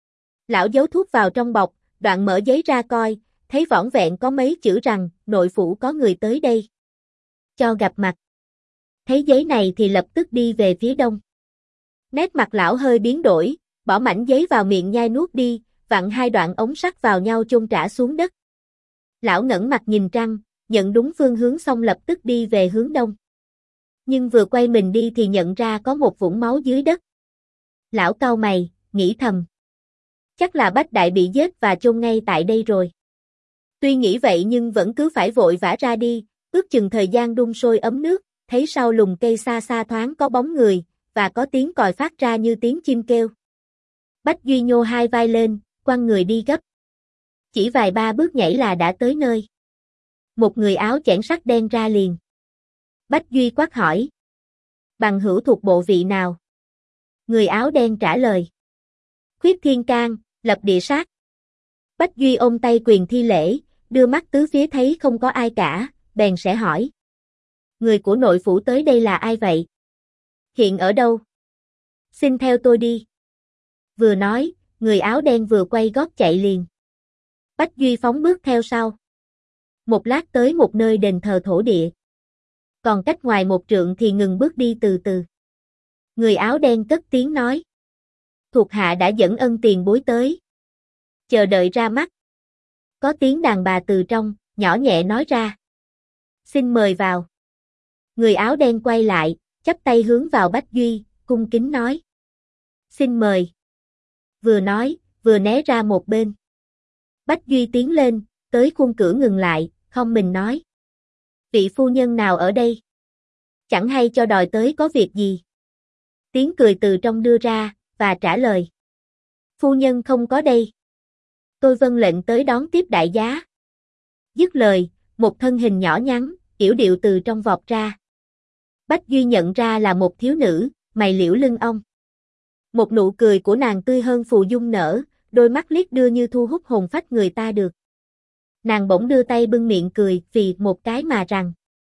Lão giấu thuốc vào trong bọc, đoạn mở giấy ra coi, thấy vỏn vẹn có mấy chữ rằng, nội phủ có người tới đây. Cho gặp mặt. Thấy giấy này thì lập tức đi về phía đông. Nét mặt lão hơi biến đổi, bỏ mảnh giấy vào miệng nhai nuốt đi, vặn hai đoạn ống sắt vào nhau chôn trả xuống đất. Lão ngẩng mặt nhìn trăng, nhận đúng phương hướng xong lập tức đi về hướng đông. Nhưng vừa quay mình đi thì nhận ra có một vũng máu dưới đất. Lão cau mày, nghĩ thầm. Chắc là Bách Đại bị giết và chôn ngay tại đây rồi. Tuy nghĩ vậy nhưng vẫn cứ phải vội vã ra đi, ước chừng thời gian đun sôi ấm nước, thấy sau lùm cây xa xa thoáng có bóng người, và có tiếng còi phát ra như tiếng chim kêu. Bách Duy nhô hai vai lên, quăng người đi gấp. Chỉ vài ba bước nhảy là đã tới nơi. Một người áo chẽn sắt đen ra liền. Bách Duy quát hỏi. Bằng hữu thuộc bộ vị nào? Người áo đen trả lời. Khuyết Thiên Can, lập địa sát. Bách Duy ôm tay quyền thi lễ, đưa mắt tứ phía thấy không có ai cả, bèn sẽ hỏi. Người của nội phủ tới đây là ai vậy? Hiện ở đâu? Xin theo tôi đi. Vừa nói, người áo đen vừa quay gót chạy liền. Bách Duy phóng bước theo sau. Một lát tới một nơi đền thờ thổ địa. Còn cách ngoài một trượng thì ngừng bước đi từ từ. Người áo đen cất tiếng nói. Thuộc hạ đã dẫn ân tiền bối tới. Chờ đợi ra mắt. Có tiếng đàn bà từ trong, nhỏ nhẹ nói ra. Xin mời vào. Người áo đen quay lại, chắp tay hướng vào Bách Duy, cung kính nói. Xin mời. Vừa nói, vừa né ra một bên. Bách Duy tiến lên, tới khung cửa ngừng lại, không mình nói. Vị phu nhân nào ở đây? Chẳng hay cho đòi tới có việc gì? Tiếng cười từ trong đưa ra, và trả lời. Phu nhân không có đây. Tôi vâng lệnh tới đón tiếp đại giá. Dứt lời, một thân hình nhỏ nhắn, yểu điệu từ trong vọt ra. Bách Duy nhận ra là một thiếu nữ, mày liễu lưng ong. Một nụ cười của nàng tươi hơn phù dung nở, đôi mắt liếc đưa như thu hút hồn phách người ta được. Nàng bỗng đưa tay bưng miệng cười phì một cái mà rằng.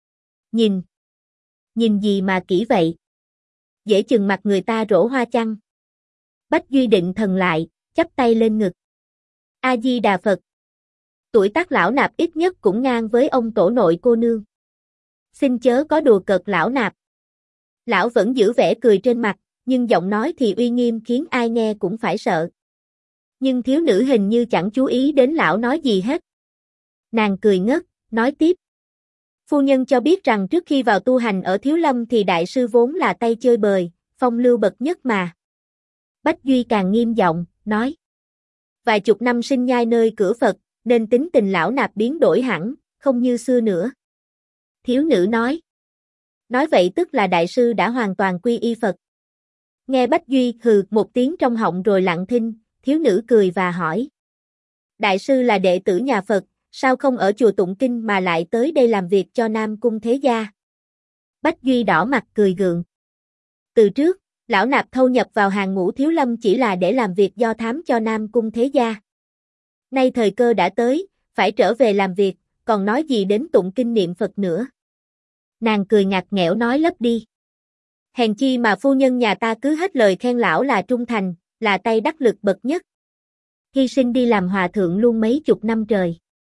Nhìn gì mà kỹ vậy? Dễ chừng mặt người ta rổ hoa chăng? Bách Duy định thần lại, chắp tay lên ngực. A-di-đà Phật. Tuổi tác lão nạp ít nhất cũng ngang với ông tổ nội cô nương. Xin chớ có đùa cợt lão nạp. Lão vẫn giữ vẻ cười trên mặt, nhưng giọng nói thì uy nghiêm khiến ai nghe cũng phải sợ. Nhưng thiếu nữ hình như chẳng chú ý đến lão nói gì hết. Nàng cười ngất, nói tiếp. Phu nhân cho biết rằng trước khi vào tu hành ở Thiếu Lâm thì đại sư vốn là tay chơi bời, phong lưu bậc nhất mà. Bách Duy càng nghiêm giọng, nói. Vài chục năm sinh nhai nơi cửa Phật, nên tính tình lão nạp biến đổi hẳn, không như xưa nữa. Thiếu nữ nói. Nói vậy tức là đại sư đã hoàn toàn quy y Phật. Nghe Bách Duy hừ một tiếng trong họng rồi lặng thinh, thiếu nữ cười và hỏi. Đại sư là đệ tử nhà Phật, sao không ở chùa tụng kinh mà lại tới đây làm việc cho Nam Cung Thế Gia? Bách Duy đỏ mặt cười gượng. Từ trước, lão nạp thâu nhập vào hàng ngũ Thiếu Lâm chỉ là để làm việc do thám cho Nam Cung Thế Gia. Nay thời cơ đã tới, phải trở về làm việc, còn nói gì đến tụng kinh niệm Phật nữa. Nàng cười ngặt nghẽo nói lấp đi. Hèn chi mà phu nhân nhà ta cứ hết lời khen lão là trung thành, là tay đắc lực bậc nhất. Hy sinh đi làm hòa thượng luôn mấy chục năm trời.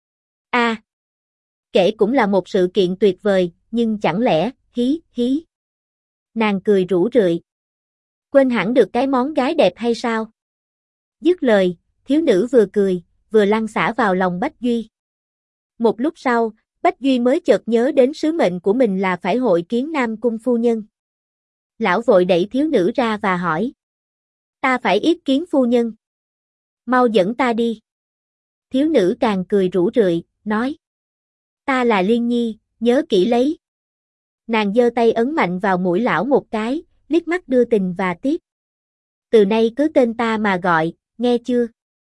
Kể cũng là một sự kiện tuyệt vời, nhưng chẳng lẽ, hí. Nàng cười rủ rượi. Quên hẳn được cái món gái đẹp hay sao? Dứt lời, thiếu nữ vừa cười, vừa lăn xả vào lòng Bách Duy. Một lúc sau, Bách Duy mới chợt nhớ đến sứ mệnh của mình là phải hội kiến Nam Cung phu nhân. Lão vội đẩy thiếu nữ ra và hỏi. Ta phải yết kiến phu nhân. Mau dẫn ta đi. Thiếu nữ càng cười rủ rượi, nói. Ta là Liên Nhi, nhớ kỹ lấy. Nàng giơ tay ấn mạnh vào mũi lão một cái, liếc mắt đưa tình và tiếp. Từ nay cứ tên ta mà gọi, nghe chưa?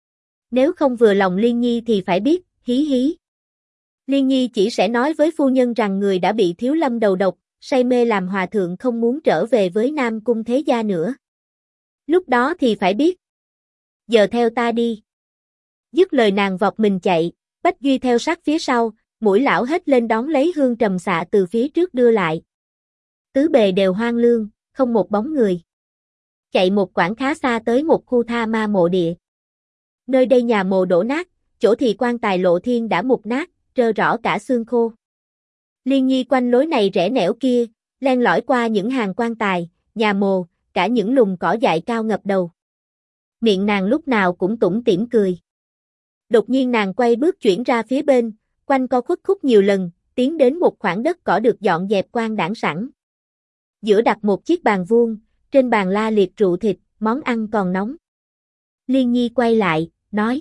Nếu không vừa lòng Liên Nhi thì phải biết, hí. Liên Nhi chỉ sẽ nói với phu nhân rằng người đã bị Thiếu Lâm đầu độc, say mê làm hòa thượng không muốn trở về với Nam Cung Thế Gia nữa. Lúc đó thì phải biết. Giờ theo ta đi. Dứt lời nàng vọt mình chạy, Bách Duy theo sát phía sau, mũi lão hết lên đón lấy hương trầm xạ từ phía trước đưa lại. Tứ bề đều hoang lương, không một bóng người. Chạy một quãng khá xa tới một khu tha ma mộ địa. Nơi đây nhà mồ đổ nát, chỗ thì quan tài lộ thiên đã mục nát, trơ rõ cả xương khô. Liên Nhi quanh lối này rẽ nẻo kia, len lỏi qua những hàng quan tài, nhà mồ, cả những lùm cỏ dại cao ngập đầu. Miệng nàng lúc nào cũng tủm tỉm cười. Đột nhiên nàng quay bước chuyển ra phía bên, quanh co khuất khúc nhiều lần, tiến đến một khoảng đất cỏ được dọn dẹp quang đãng sẵn. Giữa đặt một chiếc bàn vuông, trên bàn la liệt rượu thịt, món ăn còn nóng. Liên Nhi quay lại, nói.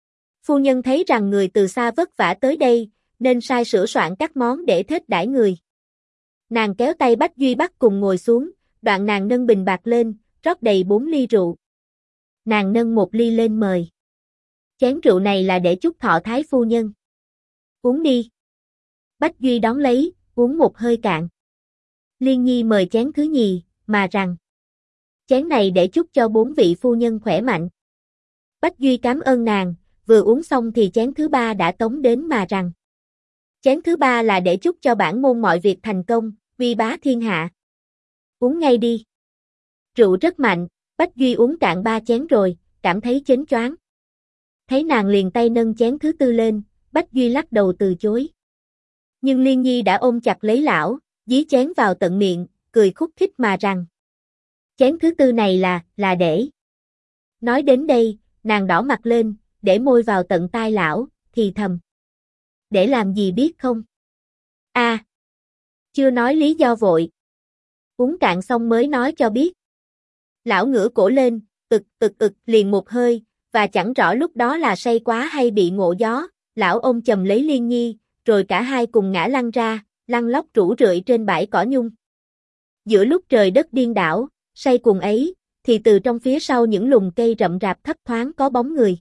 Phu nhân thấy rằng người từ xa vất vả tới đây, nên sai sửa soạn các món để thết đãi người. Nàng kéo tay Bách Duy bắt cùng ngồi xuống, đoạn nàng nâng bình bạc lên, rót đầy 4 ly rượu. Nàng nâng một ly lên mời. Chén rượu này là để chúc thọ thái phu nhân. Uống đi. Bách Duy đón lấy, uống một hơi cạn. Liên Nhi mời chén thứ nhì, mà rằng. Chén này để chúc cho 4 vị phu nhân khỏe mạnh. Bách Duy cảm ơn nàng, vừa uống xong thì chén thứ ba đã tống đến mà rằng. Chén thứ ba là để chúc cho bản môn mọi việc thành công, uy bá thiên hạ. Uống ngay đi. Rượu rất mạnh, Bách Duy uống cạn 3 chén rồi, cảm thấy chến choáng. Thấy nàng liền tay nâng chén thứ tư lên, Bách Duy lắc đầu từ chối. Nhưng Liên Nhi đã ôm chặt lấy lão, dí chén vào tận miệng, cười khúc khích mà rằng. Chén thứ tư này là để. Nói đến đây, nàng đỏ mặt lên, để môi vào tận tai lão, thì thầm. Để làm gì biết không? Chưa nói lý do vội. Uống cạn xong mới nói cho biết. Lão ngửa cổ lên, liền một hơi, và chẳng rõ lúc đó là say quá hay bị ngộ gió, lão ôm chầm lấy Liên Nhi, rồi cả hai cùng ngã lăn ra, lăn lóc rũ rượi trên bãi cỏ nhung. Giữa lúc trời đất điên đảo, say cuồng ấy, thì từ trong phía sau những lùm cây rậm rạp thấp thoáng có bóng người.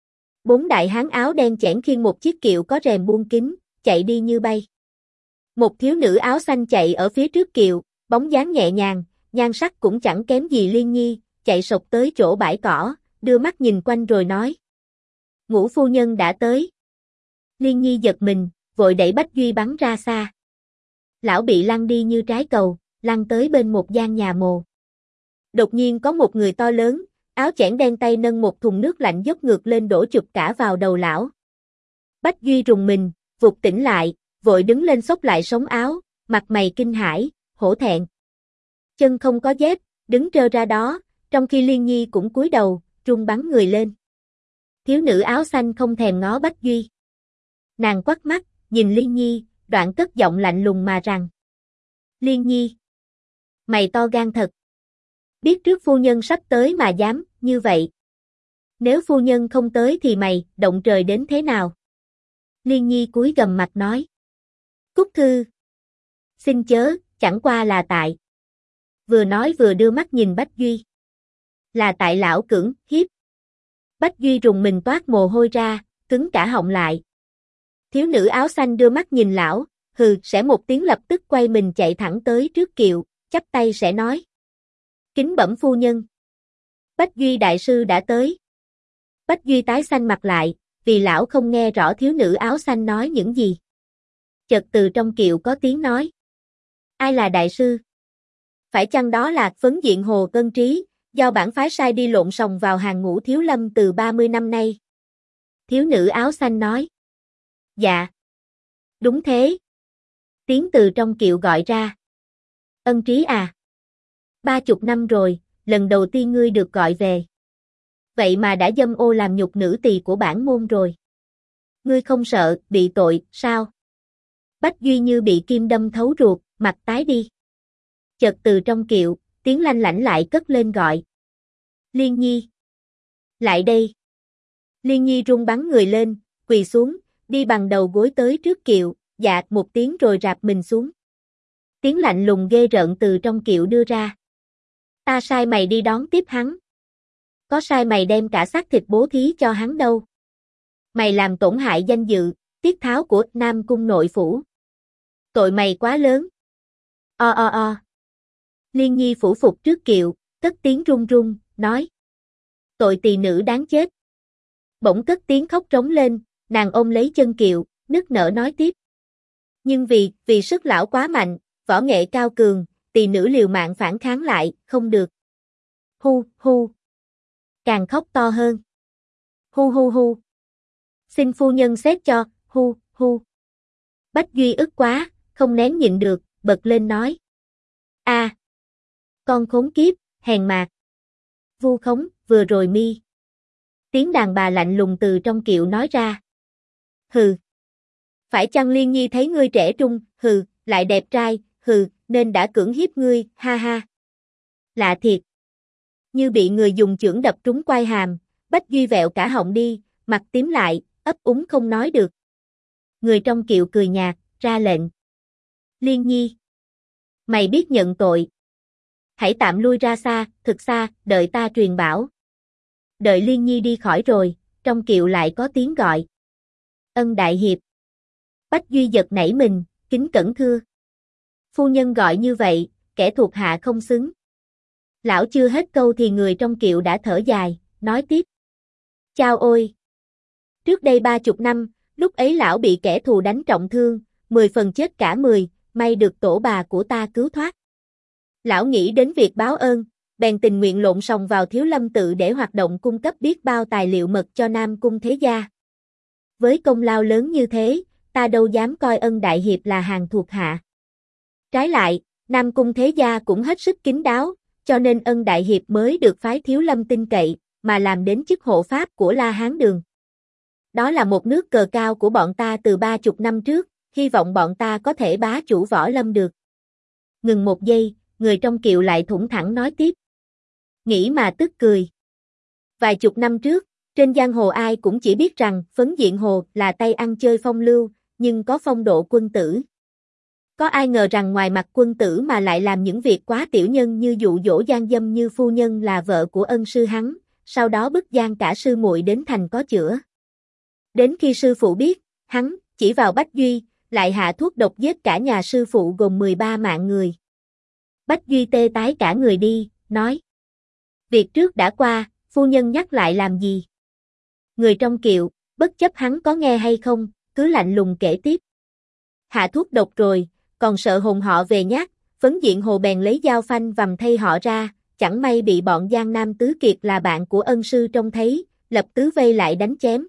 4 đại hán áo đen chẽn khiêng một chiếc kiệu có rèm buông kín, chạy đi như bay. Một thiếu nữ áo xanh chạy ở phía trước kiệu, bóng dáng nhẹ nhàng, nhan sắc cũng chẳng kém gì Liên Nhi, chạy sộc tới chỗ bãi cỏ, đưa mắt nhìn quanh rồi nói. Ngũ phu nhân đã tới. Liên Nhi giật mình, vội đẩy Bách Duy bắn ra xa. Lão bị lăn đi như trái cầu, lăn tới bên một gian nhà mồ. Đột nhiên có một người to lớn, áo chẽn đen tay nâng một thùng nước lạnh dốc ngược lên đổ chụp cả vào đầu lão. Bách Duy rùng mình, vụt tỉnh lại, vội đứng lên xốc lại sống áo, mặt mày kinh hãi, hổ thẹn. Chân không có dép, đứng trơ ra đó, trong khi Liên Nhi cũng cúi đầu, run bắn người lên. Thiếu nữ áo xanh không thèm ngó Bách Duy. Nàng quắt mắt, nhìn Liên Nhi, đoạn cất giọng lạnh lùng mà rằng. Liên Nhi, mày to gan thật. Biết trước phu nhân sắp tới mà dám, như vậy. Nếu phu nhân không tới thì mày, động trời đến thế nào? Liên Nhi cúi gằm mặt nói. Cúc thư. Xin chớ, chẳng qua là tại. Vừa nói vừa đưa mắt nhìn Bách Duy. Là tại lão cưỡng, hiếp. Bách Duy rùng mình toát mồ hôi ra, cứng cả họng lại. Thiếu nữ áo xanh đưa mắt nhìn lão, hừ, sẽ một tiếng lập tức quay mình chạy thẳng tới trước kiệu, chắp tay sẽ nói. Kính bẩm phu nhân. Bách Duy đại sư đã tới. Bách Duy tái xanh mặt lại, vì lão không nghe rõ thiếu nữ áo xanh nói những gì. Chợt từ trong kiệu có tiếng nói. Ai là đại sư? Phải chăng đó là Phấn Diện Hồ Cân Trí, do bản phái sai đi lộn sòng vào hàng ngũ thiếu lâm từ 30 năm nay? Thiếu nữ áo xanh nói. Dạ. Đúng thế. Tiếng từ trong kiệu gọi ra. Ân Trí à. 30 năm rồi, lần đầu tiên ngươi được gọi về. Vậy mà đã dâm ô làm nhục nữ tỳ của bản môn rồi. Ngươi không sợ bị tội, sao? Bách Duy như bị kim đâm thấu ruột, mặt tái đi. Chợt từ trong kiệu, tiếng lanh lảnh lại cất lên gọi. Liên Nhi. Lại đây. Liên Nhi run bắn người lên, quỳ xuống, đi bằng đầu gối tới trước kiệu, dạ một tiếng rồi rạp mình xuống. Tiếng lạnh lùng ghê rợn từ trong kiệu đưa ra. Ta sai mày đi đón tiếp hắn. Có sai mày đem cả xác thịt bố thí cho hắn đâu. Mày làm tổn hại danh dự, tiết tháo của Nam Cung nội phủ. Tội mày quá lớn. Liên Nhi phủ phục trước kiệu, cất tiếng run run, nói. Tội tỳ nữ đáng chết. Bỗng cất tiếng khóc trống lên, nàng ôm lấy chân kiệu, nức nở nói tiếp. Nhưng vì sức lão quá mạnh, võ nghệ cao cường, tỳ nữ liều mạng phản kháng lại, không được. Hu hu. Càng khóc to hơn. Hu hu hu. Xin phu nhân xét cho, hu hu. Bách Duy ức quá, không nén nhịn được, bật lên nói. Con khốn kiếp, hèn mạt. Vu khống, vừa rồi mi. Tiếng đàn bà lạnh lùng từ trong kiệu nói ra. Hừ. Phải chăng Liên Nhi thấy ngươi trẻ trung, hừ, lại đẹp trai, hừ, nên đã cưỡng hiếp ngươi, ha ha. Lạ thiệt. Như bị người dùng chưởng đập trúng quai hàm, Bách Duy vẹo cả họng đi, mặt tím lại, ấp úng không nói được. Người trong kiệu cười nhạt, ra lệnh. Liên Nhi. Mày biết nhận tội. Hãy tạm lui ra xa, thực xa, đợi ta truyền bảo. Đợi Liên Nhi đi khỏi rồi, trong kiệu lại có tiếng gọi. Ân đại hiệp. Bách Duy giật nảy mình, kính cẩn thưa. Phu nhân gọi như vậy, kẻ thuộc hạ không xứng. Lão chưa hết câu thì người trong kiệu đã thở dài, nói tiếp. Chao ôi! Trước đây 30 năm, lúc ấy lão bị kẻ thù đánh trọng thương, 10 phần chết cả 10, may được tổ bà của ta cứu thoát. Lão nghĩ đến việc báo ơn, bèn tình nguyện lộn sòng vào Thiếu Lâm tự để hoạt động cung cấp biết bao tài liệu mật cho Nam Cung thế gia. Với công lao lớn như thế, ta đâu dám coi Ân đại hiệp là hàng thuộc hạ. Trái lại, Nam Cung thế gia cũng hết sức kín đáo, cho nên Ân đại hiệp mới được phái Thiếu Lâm tin cậy, mà làm đến chức hộ pháp của La Hán Đường. Đó là một nước cờ cao của bọn ta từ 30 năm trước, hy vọng bọn ta có thể bá chủ Võ Lâm được. Ngừng một giây, người trong kiệu lại thủng thẳng nói tiếp. Nghĩ mà tức cười. Vài chục năm trước, trên giang hồ ai cũng chỉ biết rằng Phấn Diện Hồ là tay ăn chơi phong lưu, nhưng có phong độ quân tử. Có ai ngờ rằng ngoài mặt quân tử mà lại làm những việc quá tiểu nhân như dụ dỗ gian dâm như phu nhân là vợ của ân sư hắn, sau đó bức gian cả sư muội đến thành có chữa. Đến khi sư phụ biết, hắn chỉ vào Bách Duy, lại hạ thuốc độc giết cả nhà sư phụ gồm 13 mạng người. Bách Duy tê tái cả người đi, nói. Việc trước đã qua, phu nhân nhắc lại làm gì? Người trong kiệu, bất chấp hắn có nghe hay không, cứ lạnh lùng kể tiếp. Hạ thuốc độc rồi, còn sợ hồn họ về nhát, Phấn Diện Hồ bèn lấy dao phanh vằm thây họ ra, chẳng may bị bọn Giang Nam Tứ Kiệt là bạn của ân sư trông thấy, lập tứ vây lại đánh chém.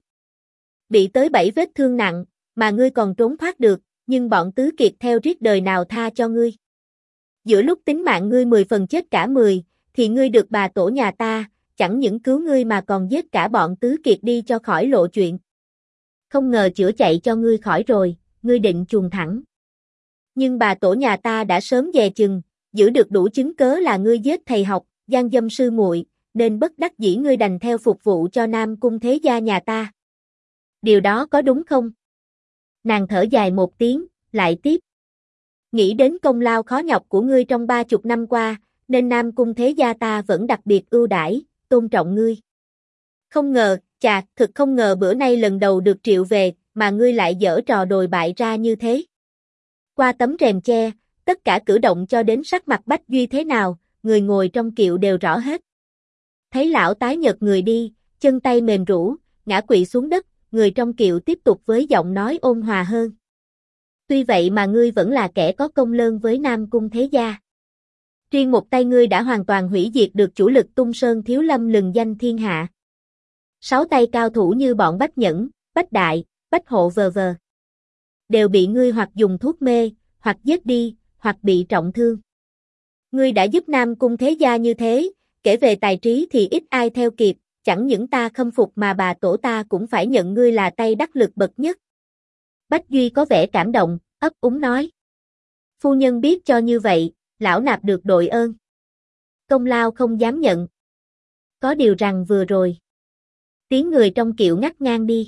Bị tới 7 vết thương nặng, mà ngươi còn trốn thoát được, nhưng bọn Tứ Kiệt theo riết đời nào tha cho ngươi. Giữa lúc tính mạng ngươi 10 phần chết cả 10, thì ngươi được bà tổ nhà ta, chẳng những cứu ngươi mà còn giết cả bọn Tứ Kiệt đi cho khỏi lộ chuyện. Không ngờ chữa chạy cho ngươi khỏi rồi, ngươi định chuồn thẳng. Nhưng bà tổ nhà ta đã sớm dè chừng, giữ được đủ chứng cớ là ngươi giết thầy học, gian dâm sư muội, nên bất đắc dĩ ngươi đành theo phục vụ cho Nam Cung thế gia nhà ta. Điều đó có đúng không? Nàng thở dài một tiếng, lại tiếp. Nghĩ đến công lao khó nhọc của ngươi trong 30 năm qua, nên Nam Cung thế gia ta vẫn đặc biệt ưu đãi, tôn trọng ngươi. Không ngờ, thực không ngờ bữa nay lần đầu được triệu về, mà ngươi lại giở trò đồi bại ra như thế. Qua tấm rèm che, tất cả cử động cho đến sắc mặt Bách Duy thế nào, người ngồi trong kiệu đều rõ hết. Thấy lão tái nhợt người đi, chân tay mềm rũ, ngã quỵ xuống đất, người trong kiệu tiếp tục với giọng nói ôn hòa hơn. Tuy vậy mà ngươi vẫn là kẻ có công lớn với Nam Cung thế gia. Riêng một tay ngươi đã hoàn toàn hủy diệt được chủ lực Tung Sơn Thiếu Lâm lừng danh thiên hạ. 6 tay cao thủ như bọn Bách Nhẫn, Bách Đại, Bách Hộ vờ đều bị ngươi hoặc dùng thuốc mê, hoặc giết đi, hoặc bị trọng thương. Ngươi đã giúp Nam Cung thế gia như thế, kể về tài trí thì ít ai theo kịp, chẳng những ta khâm phục mà bà tổ ta cũng phải nhận ngươi là tay đắc lực bậc nhất. Bách Duy có vẻ cảm động, ấp úng nói. Phu nhân biết cho như vậy, lão nạp được đội ơn. Công lao không dám nhận. Có điều rằng vừa rồi. Tiếng người trong kiệu ngắt ngang đi.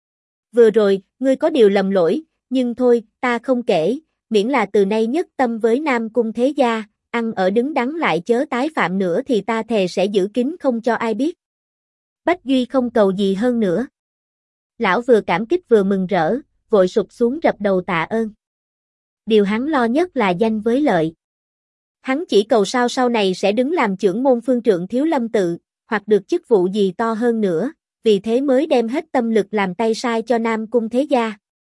Vừa rồi, ngươi có điều lầm lỗi, nhưng thôi, ta không kể, miễn là từ nay nhất tâm với Nam Cung thế gia, ăn ở đứng đắn lại chớ tái phạm nữa thì ta thề sẽ giữ kín không cho ai biết. Bách Duy không cầu gì hơn nữa. Lão vừa cảm kích vừa mừng rỡ, vội sụp xuống rập đầu tạ ơn. Điều hắn lo nhất là danh với lợi. Hắn chỉ cầu sao sau này sẽ đứng làm trưởng môn phương trượng Thiếu Lâm tự, hoặc được chức vụ gì to hơn nữa, vì thế mới đem hết tâm lực làm tay sai cho Nam Cung thế gia.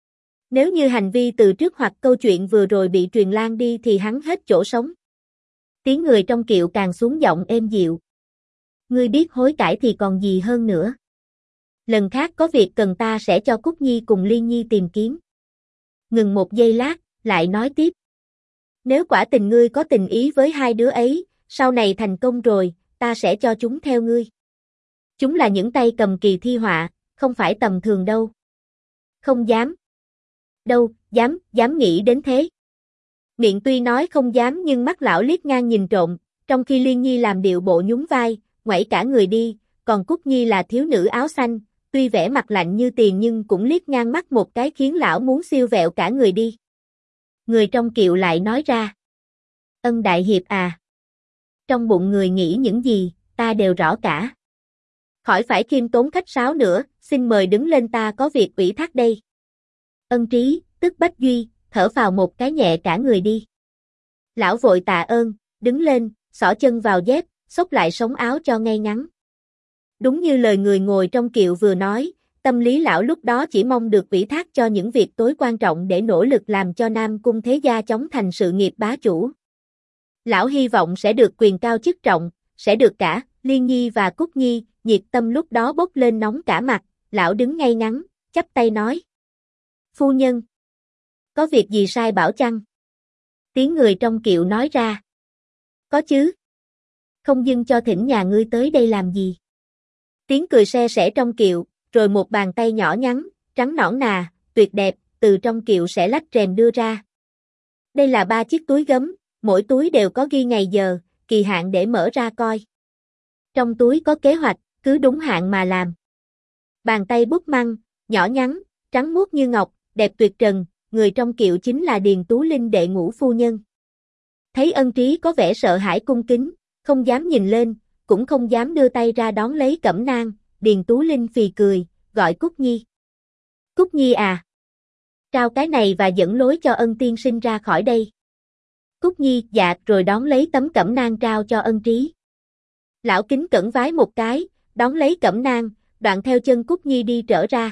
Nếu như hành vi từ trước hoặc câu chuyện vừa rồi bị truyền lan đi thì hắn hết chỗ sống. Tiếng người trong kiệu càng xuống giọng êm dịu. Ngươi biết hối cải thì còn gì hơn nữa. Lần khác có việc cần ta sẽ cho Cúc Nhi cùng Liên Nhi tìm kiếm. Ngừng một giây lát, lại nói tiếp. Nếu quả tình ngươi có tình ý với hai đứa ấy, sau này thành công rồi, ta sẽ cho chúng theo ngươi. Chúng là những tay cầm kỳ thi họa, không phải tầm thường đâu. Không dám. Đâu, dám nghĩ đến thế. Miệng tuy nói không dám nhưng mắt lão liếc ngang nhìn trộm, trong khi Liên Nhi làm điệu bộ nhún vai, ngoảy cả người đi, còn Cúc Nhi là thiếu nữ áo xanh, tuy vẻ mặt lạnh như tiền nhưng cũng liếc ngang mắt một cái khiến lão muốn siêu vẹo cả người đi. Người trong kiệu lại nói ra. Ân đại hiệp à. Trong bụng người nghĩ những gì, ta đều rõ cả. Khỏi phải khiêm tốn khách sáo nữa, xin mời đứng lên ta có việc ủy thác đây. Ân Trí, tức Bách Duy, thở phào một cái nhẹ cả người đi. Lão vội tạ ơn, đứng lên, xỏ chân vào dép, xốc lại sống áo cho ngay ngắn. Đúng như lời người ngồi trong kiệu vừa nói, tâm lý lão lúc đó chỉ mong được ủy thác cho những việc tối quan trọng để nỗ lực làm cho Nam Cung thế gia chống thành sự nghiệp bá chủ. Lão hy vọng sẽ được quyền cao chức trọng, sẽ được cả. Liên Nhi và Cúc Nhi, nhiệt tâm lúc đó bốc lên nóng cả mặt, lão đứng ngay ngắn, chắp tay nói. Phu nhân, có việc gì sai bảo chăng? Tiếng người trong kiệu nói ra. Có chứ. Không dưng cho thỉnh nhà ngươi tới đây làm gì? Tiếng cười se sẻ trong kiệu, rồi một bàn tay nhỏ nhắn, trắng nõn nà, tuyệt đẹp, từ trong kiệu sẽ lách rèm đưa ra. Đây là 3 chiếc túi gấm, mỗi túi đều có ghi ngày giờ, kỳ hạn để mở ra coi. Trong túi có kế hoạch, cứ đúng hạn mà làm. Bàn tay bút măng, nhỏ nhắn, trắng muốt như ngọc, đẹp tuyệt trần, người trong kiệu chính là Điền Tú Linh đệ ngũ phu nhân. Thấy Ân Trí có vẻ sợ hãi cung kính, không dám nhìn lên, cũng không dám đưa tay ra đón lấy cẩm nang, Điền Tú Linh phì cười, gọi Cúc Nhi. Cúc Nhi à, trao cái này và dẫn lối cho Ân tiên sinh ra khỏi đây. Cúc Nhi dạ rồi đón lấy tấm cẩm nang trao cho Ân Trí. Lão kính cẩn vái một cái, đón lấy cẩm nang, đoạn theo chân Cúc Nhi đi trở ra.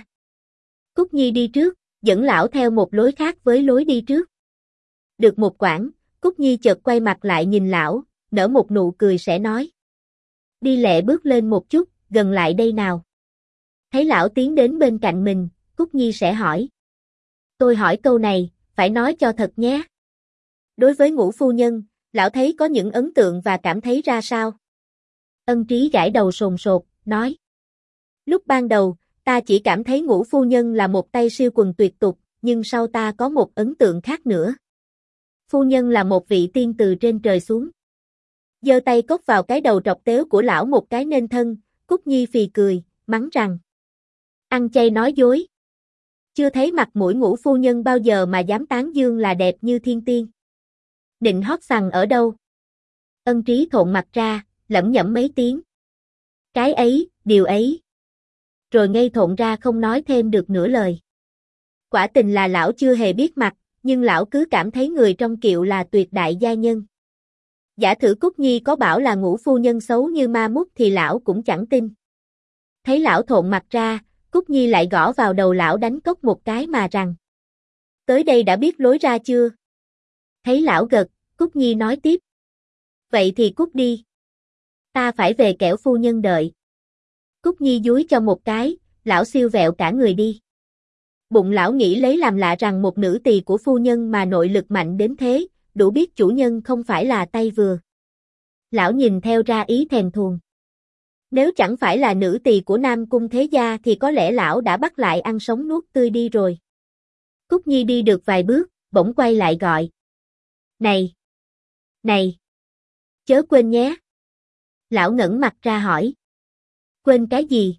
Cúc Nhi đi trước, dẫn lão theo một lối khác với lối đi trước. Được một quãng, Cúc Nhi chợt quay mặt lại nhìn lão, nở một nụ cười sẽ nói. Đi lẹ bước lên một chút, gần lại đây nào. Thấy lão tiến đến bên cạnh mình, Cúc Nhi sẽ hỏi. Tôi hỏi câu này, phải nói cho thật nhé. Đối với Ngũ phu nhân, lão thấy có những ấn tượng và cảm thấy ra sao? Ân Trí gãi đầu sồn sột, nói. Lúc ban đầu, ta chỉ cảm thấy Ngũ phu nhân là một tay siêu quần tuyệt tục, nhưng sau ta có một ấn tượng khác nữa. Phu nhân là một vị tiên từ trên trời xuống. Giơ tay cốc vào cái đầu trọc tếu của lão một cái nên thân, Cúc Nhi phì cười, mắng rằng. Ăn chay nói dối. Chưa thấy mặt mũi Ngũ phu nhân bao giờ mà dám tán dương là đẹp như thiên tiên. Nịnh hót sằng ở đâu? Ân Trí thộn mặt ra, lẩm nhẩm mấy tiếng. Cái ấy, điều ấy. Rồi ngây thộn ra không nói thêm được nửa lời. Quả tình là lão chưa hề biết mặt, nhưng lão cứ cảm thấy người trong kiệu là tuyệt đại gia nhân. Giả thử Cúc Nhi có bảo là Ngũ phu nhân xấu như ma mút thì lão cũng chẳng tin. Thấy lão thộn mặt ra, Cúc Nhi lại gõ vào đầu lão đánh cốc một cái mà rằng. Tới đây đã biết lối ra chưa? Thấy lão gật, Cúc Nhi nói tiếp. Vậy thì cút đi. Ta phải về kẻo phu nhân đợi. Cúc Nhi dúi cho một cái, lão siêu vẹo cả người đi. Bụng lão nghĩ lấy làm lạ rằng một nữ tỳ của phu nhân mà nội lực mạnh đến thế, đủ biết chủ nhân không phải là tay vừa. Lão nhìn theo ra ý thèm thuồng. Nếu chẳng phải là nữ tỳ của Nam Cung thế gia thì có lẽ lão đã bắt lại ăn sống nuốt tươi đi rồi. Cúc Nhi đi được vài bước, bỗng quay lại gọi. Này! Này! Chớ quên nhé! Lão ngẩng mặt ra hỏi. Quên cái gì?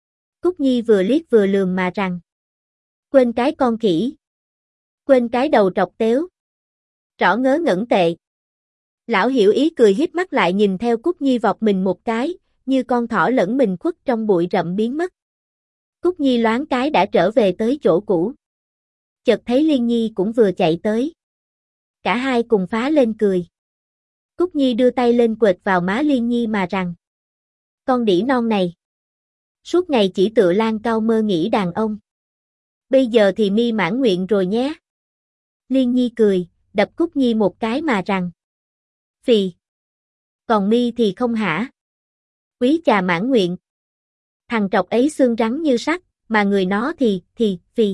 Cúc Nhi vừa liếc vừa lườm mà rằng. Quên cái con khỉ. Quên cái đầu trọc tếu. Trỏ ngớ ngẩn tệ. Lão hiểu ý cười híp mắt lại nhìn theo Cúc Nhi vọt mình một cái, như con thỏ lẫn mình khuất trong bụi rậm biến mất. Cúc Nhi loáng cái đã trở về tới chỗ cũ. Chợt thấy Liên Nhi cũng vừa chạy tới. Cả hai cùng phá lên cười. Cúc Nhi đưa tay lên quệt vào má Liên Nhi mà rằng. Con đĩ non này. Suốt ngày chỉ tựa lan cao mơ nghĩ đàn ông. Bây giờ thì mi mãn nguyện rồi nhé. Liên Nhi cười, đập Cúc Nhi một cái mà rằng. Phì. Còn mi thì không hả? Quý chà mãn nguyện. Thằng trọc ấy xương rắn như sắt, mà người nó thì, phì.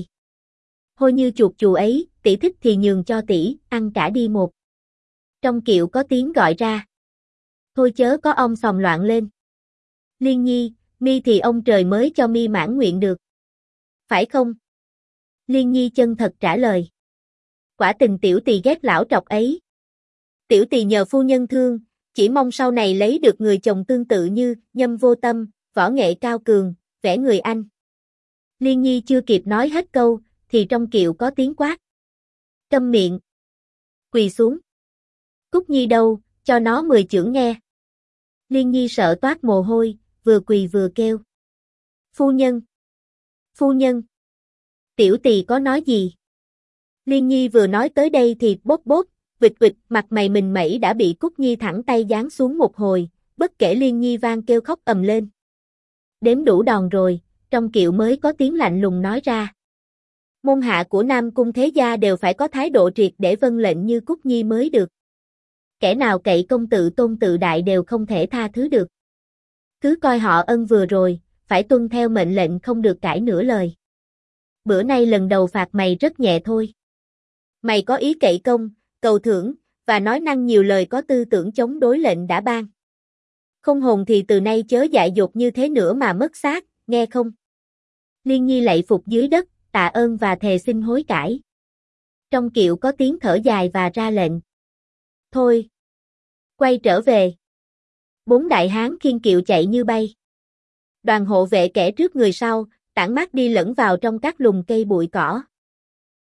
Hôi như chuột chù ấy, tỷ thích thì nhường cho tỷ, ăn cả đi một. Trong kiệu có tiếng gọi ra. Thôi chớ có ông xòm loạn lên. Liên Nhi, mi thì ông trời mới cho mi mãn nguyện được. Phải không? Liên Nhi chân thật trả lời. Quả tình tiểu tỳ ghét lão trọc ấy. Tiểu tỳ nhờ phu nhân thương, chỉ mong sau này lấy được người chồng tương tự như Nhâm Vô Tâm, võ nghệ cao cường, vẻ người anh. Liên Nhi chưa kịp nói hết câu, thì trong kiệu có tiếng quát. Câm miệng. Quỳ xuống. Cúc Nhi đâu, cho nó 10 chưởng nghe. Liên Nhi sợ toát mồ hôi, vừa quỳ vừa kêu. Phu nhân. Phu nhân. Tiểu tỳ có nói gì? Liên Nhi vừa nói tới đây thì bốt bốt, vịt vịt, mặt mày mình mẩy đã bị Cúc Nhi thẳng tay giáng xuống một hồi, bất kể Liên Nhi vang kêu khóc ầm lên. Đếm đủ đòn rồi, trong kiệu mới có tiếng lạnh lùng nói ra. Môn hạ của Nam Cung thế gia đều phải có thái độ triệt để vâng lệnh như Cúc Nhi mới được. Kẻ nào cậy công tự tôn tự đại đều không thể tha thứ được. Cứ coi họ ân vừa rồi, phải tuân theo mệnh lệnh không được cãi nửa lời. Bữa nay lần đầu phạt mày rất nhẹ thôi. Mày có ý cậy công, cầu thưởng, và nói năng nhiều lời có tư tưởng chống đối lệnh đã ban. Không hồn thì từ nay chớ dại dột như thế nữa mà mất xác, nghe không? Liên Nhi lạy phục dưới đất, tạ ơn và thề xin hối cải. Trong kiệu có tiếng thở dài và ra lệnh. Thôi, quay trở về. 4 đại hán khiêng kiệu chạy như bay. Đoàn hộ vệ kẻ trước người sau, tản mát đi lẫn vào trong các lùm cây bụi cỏ.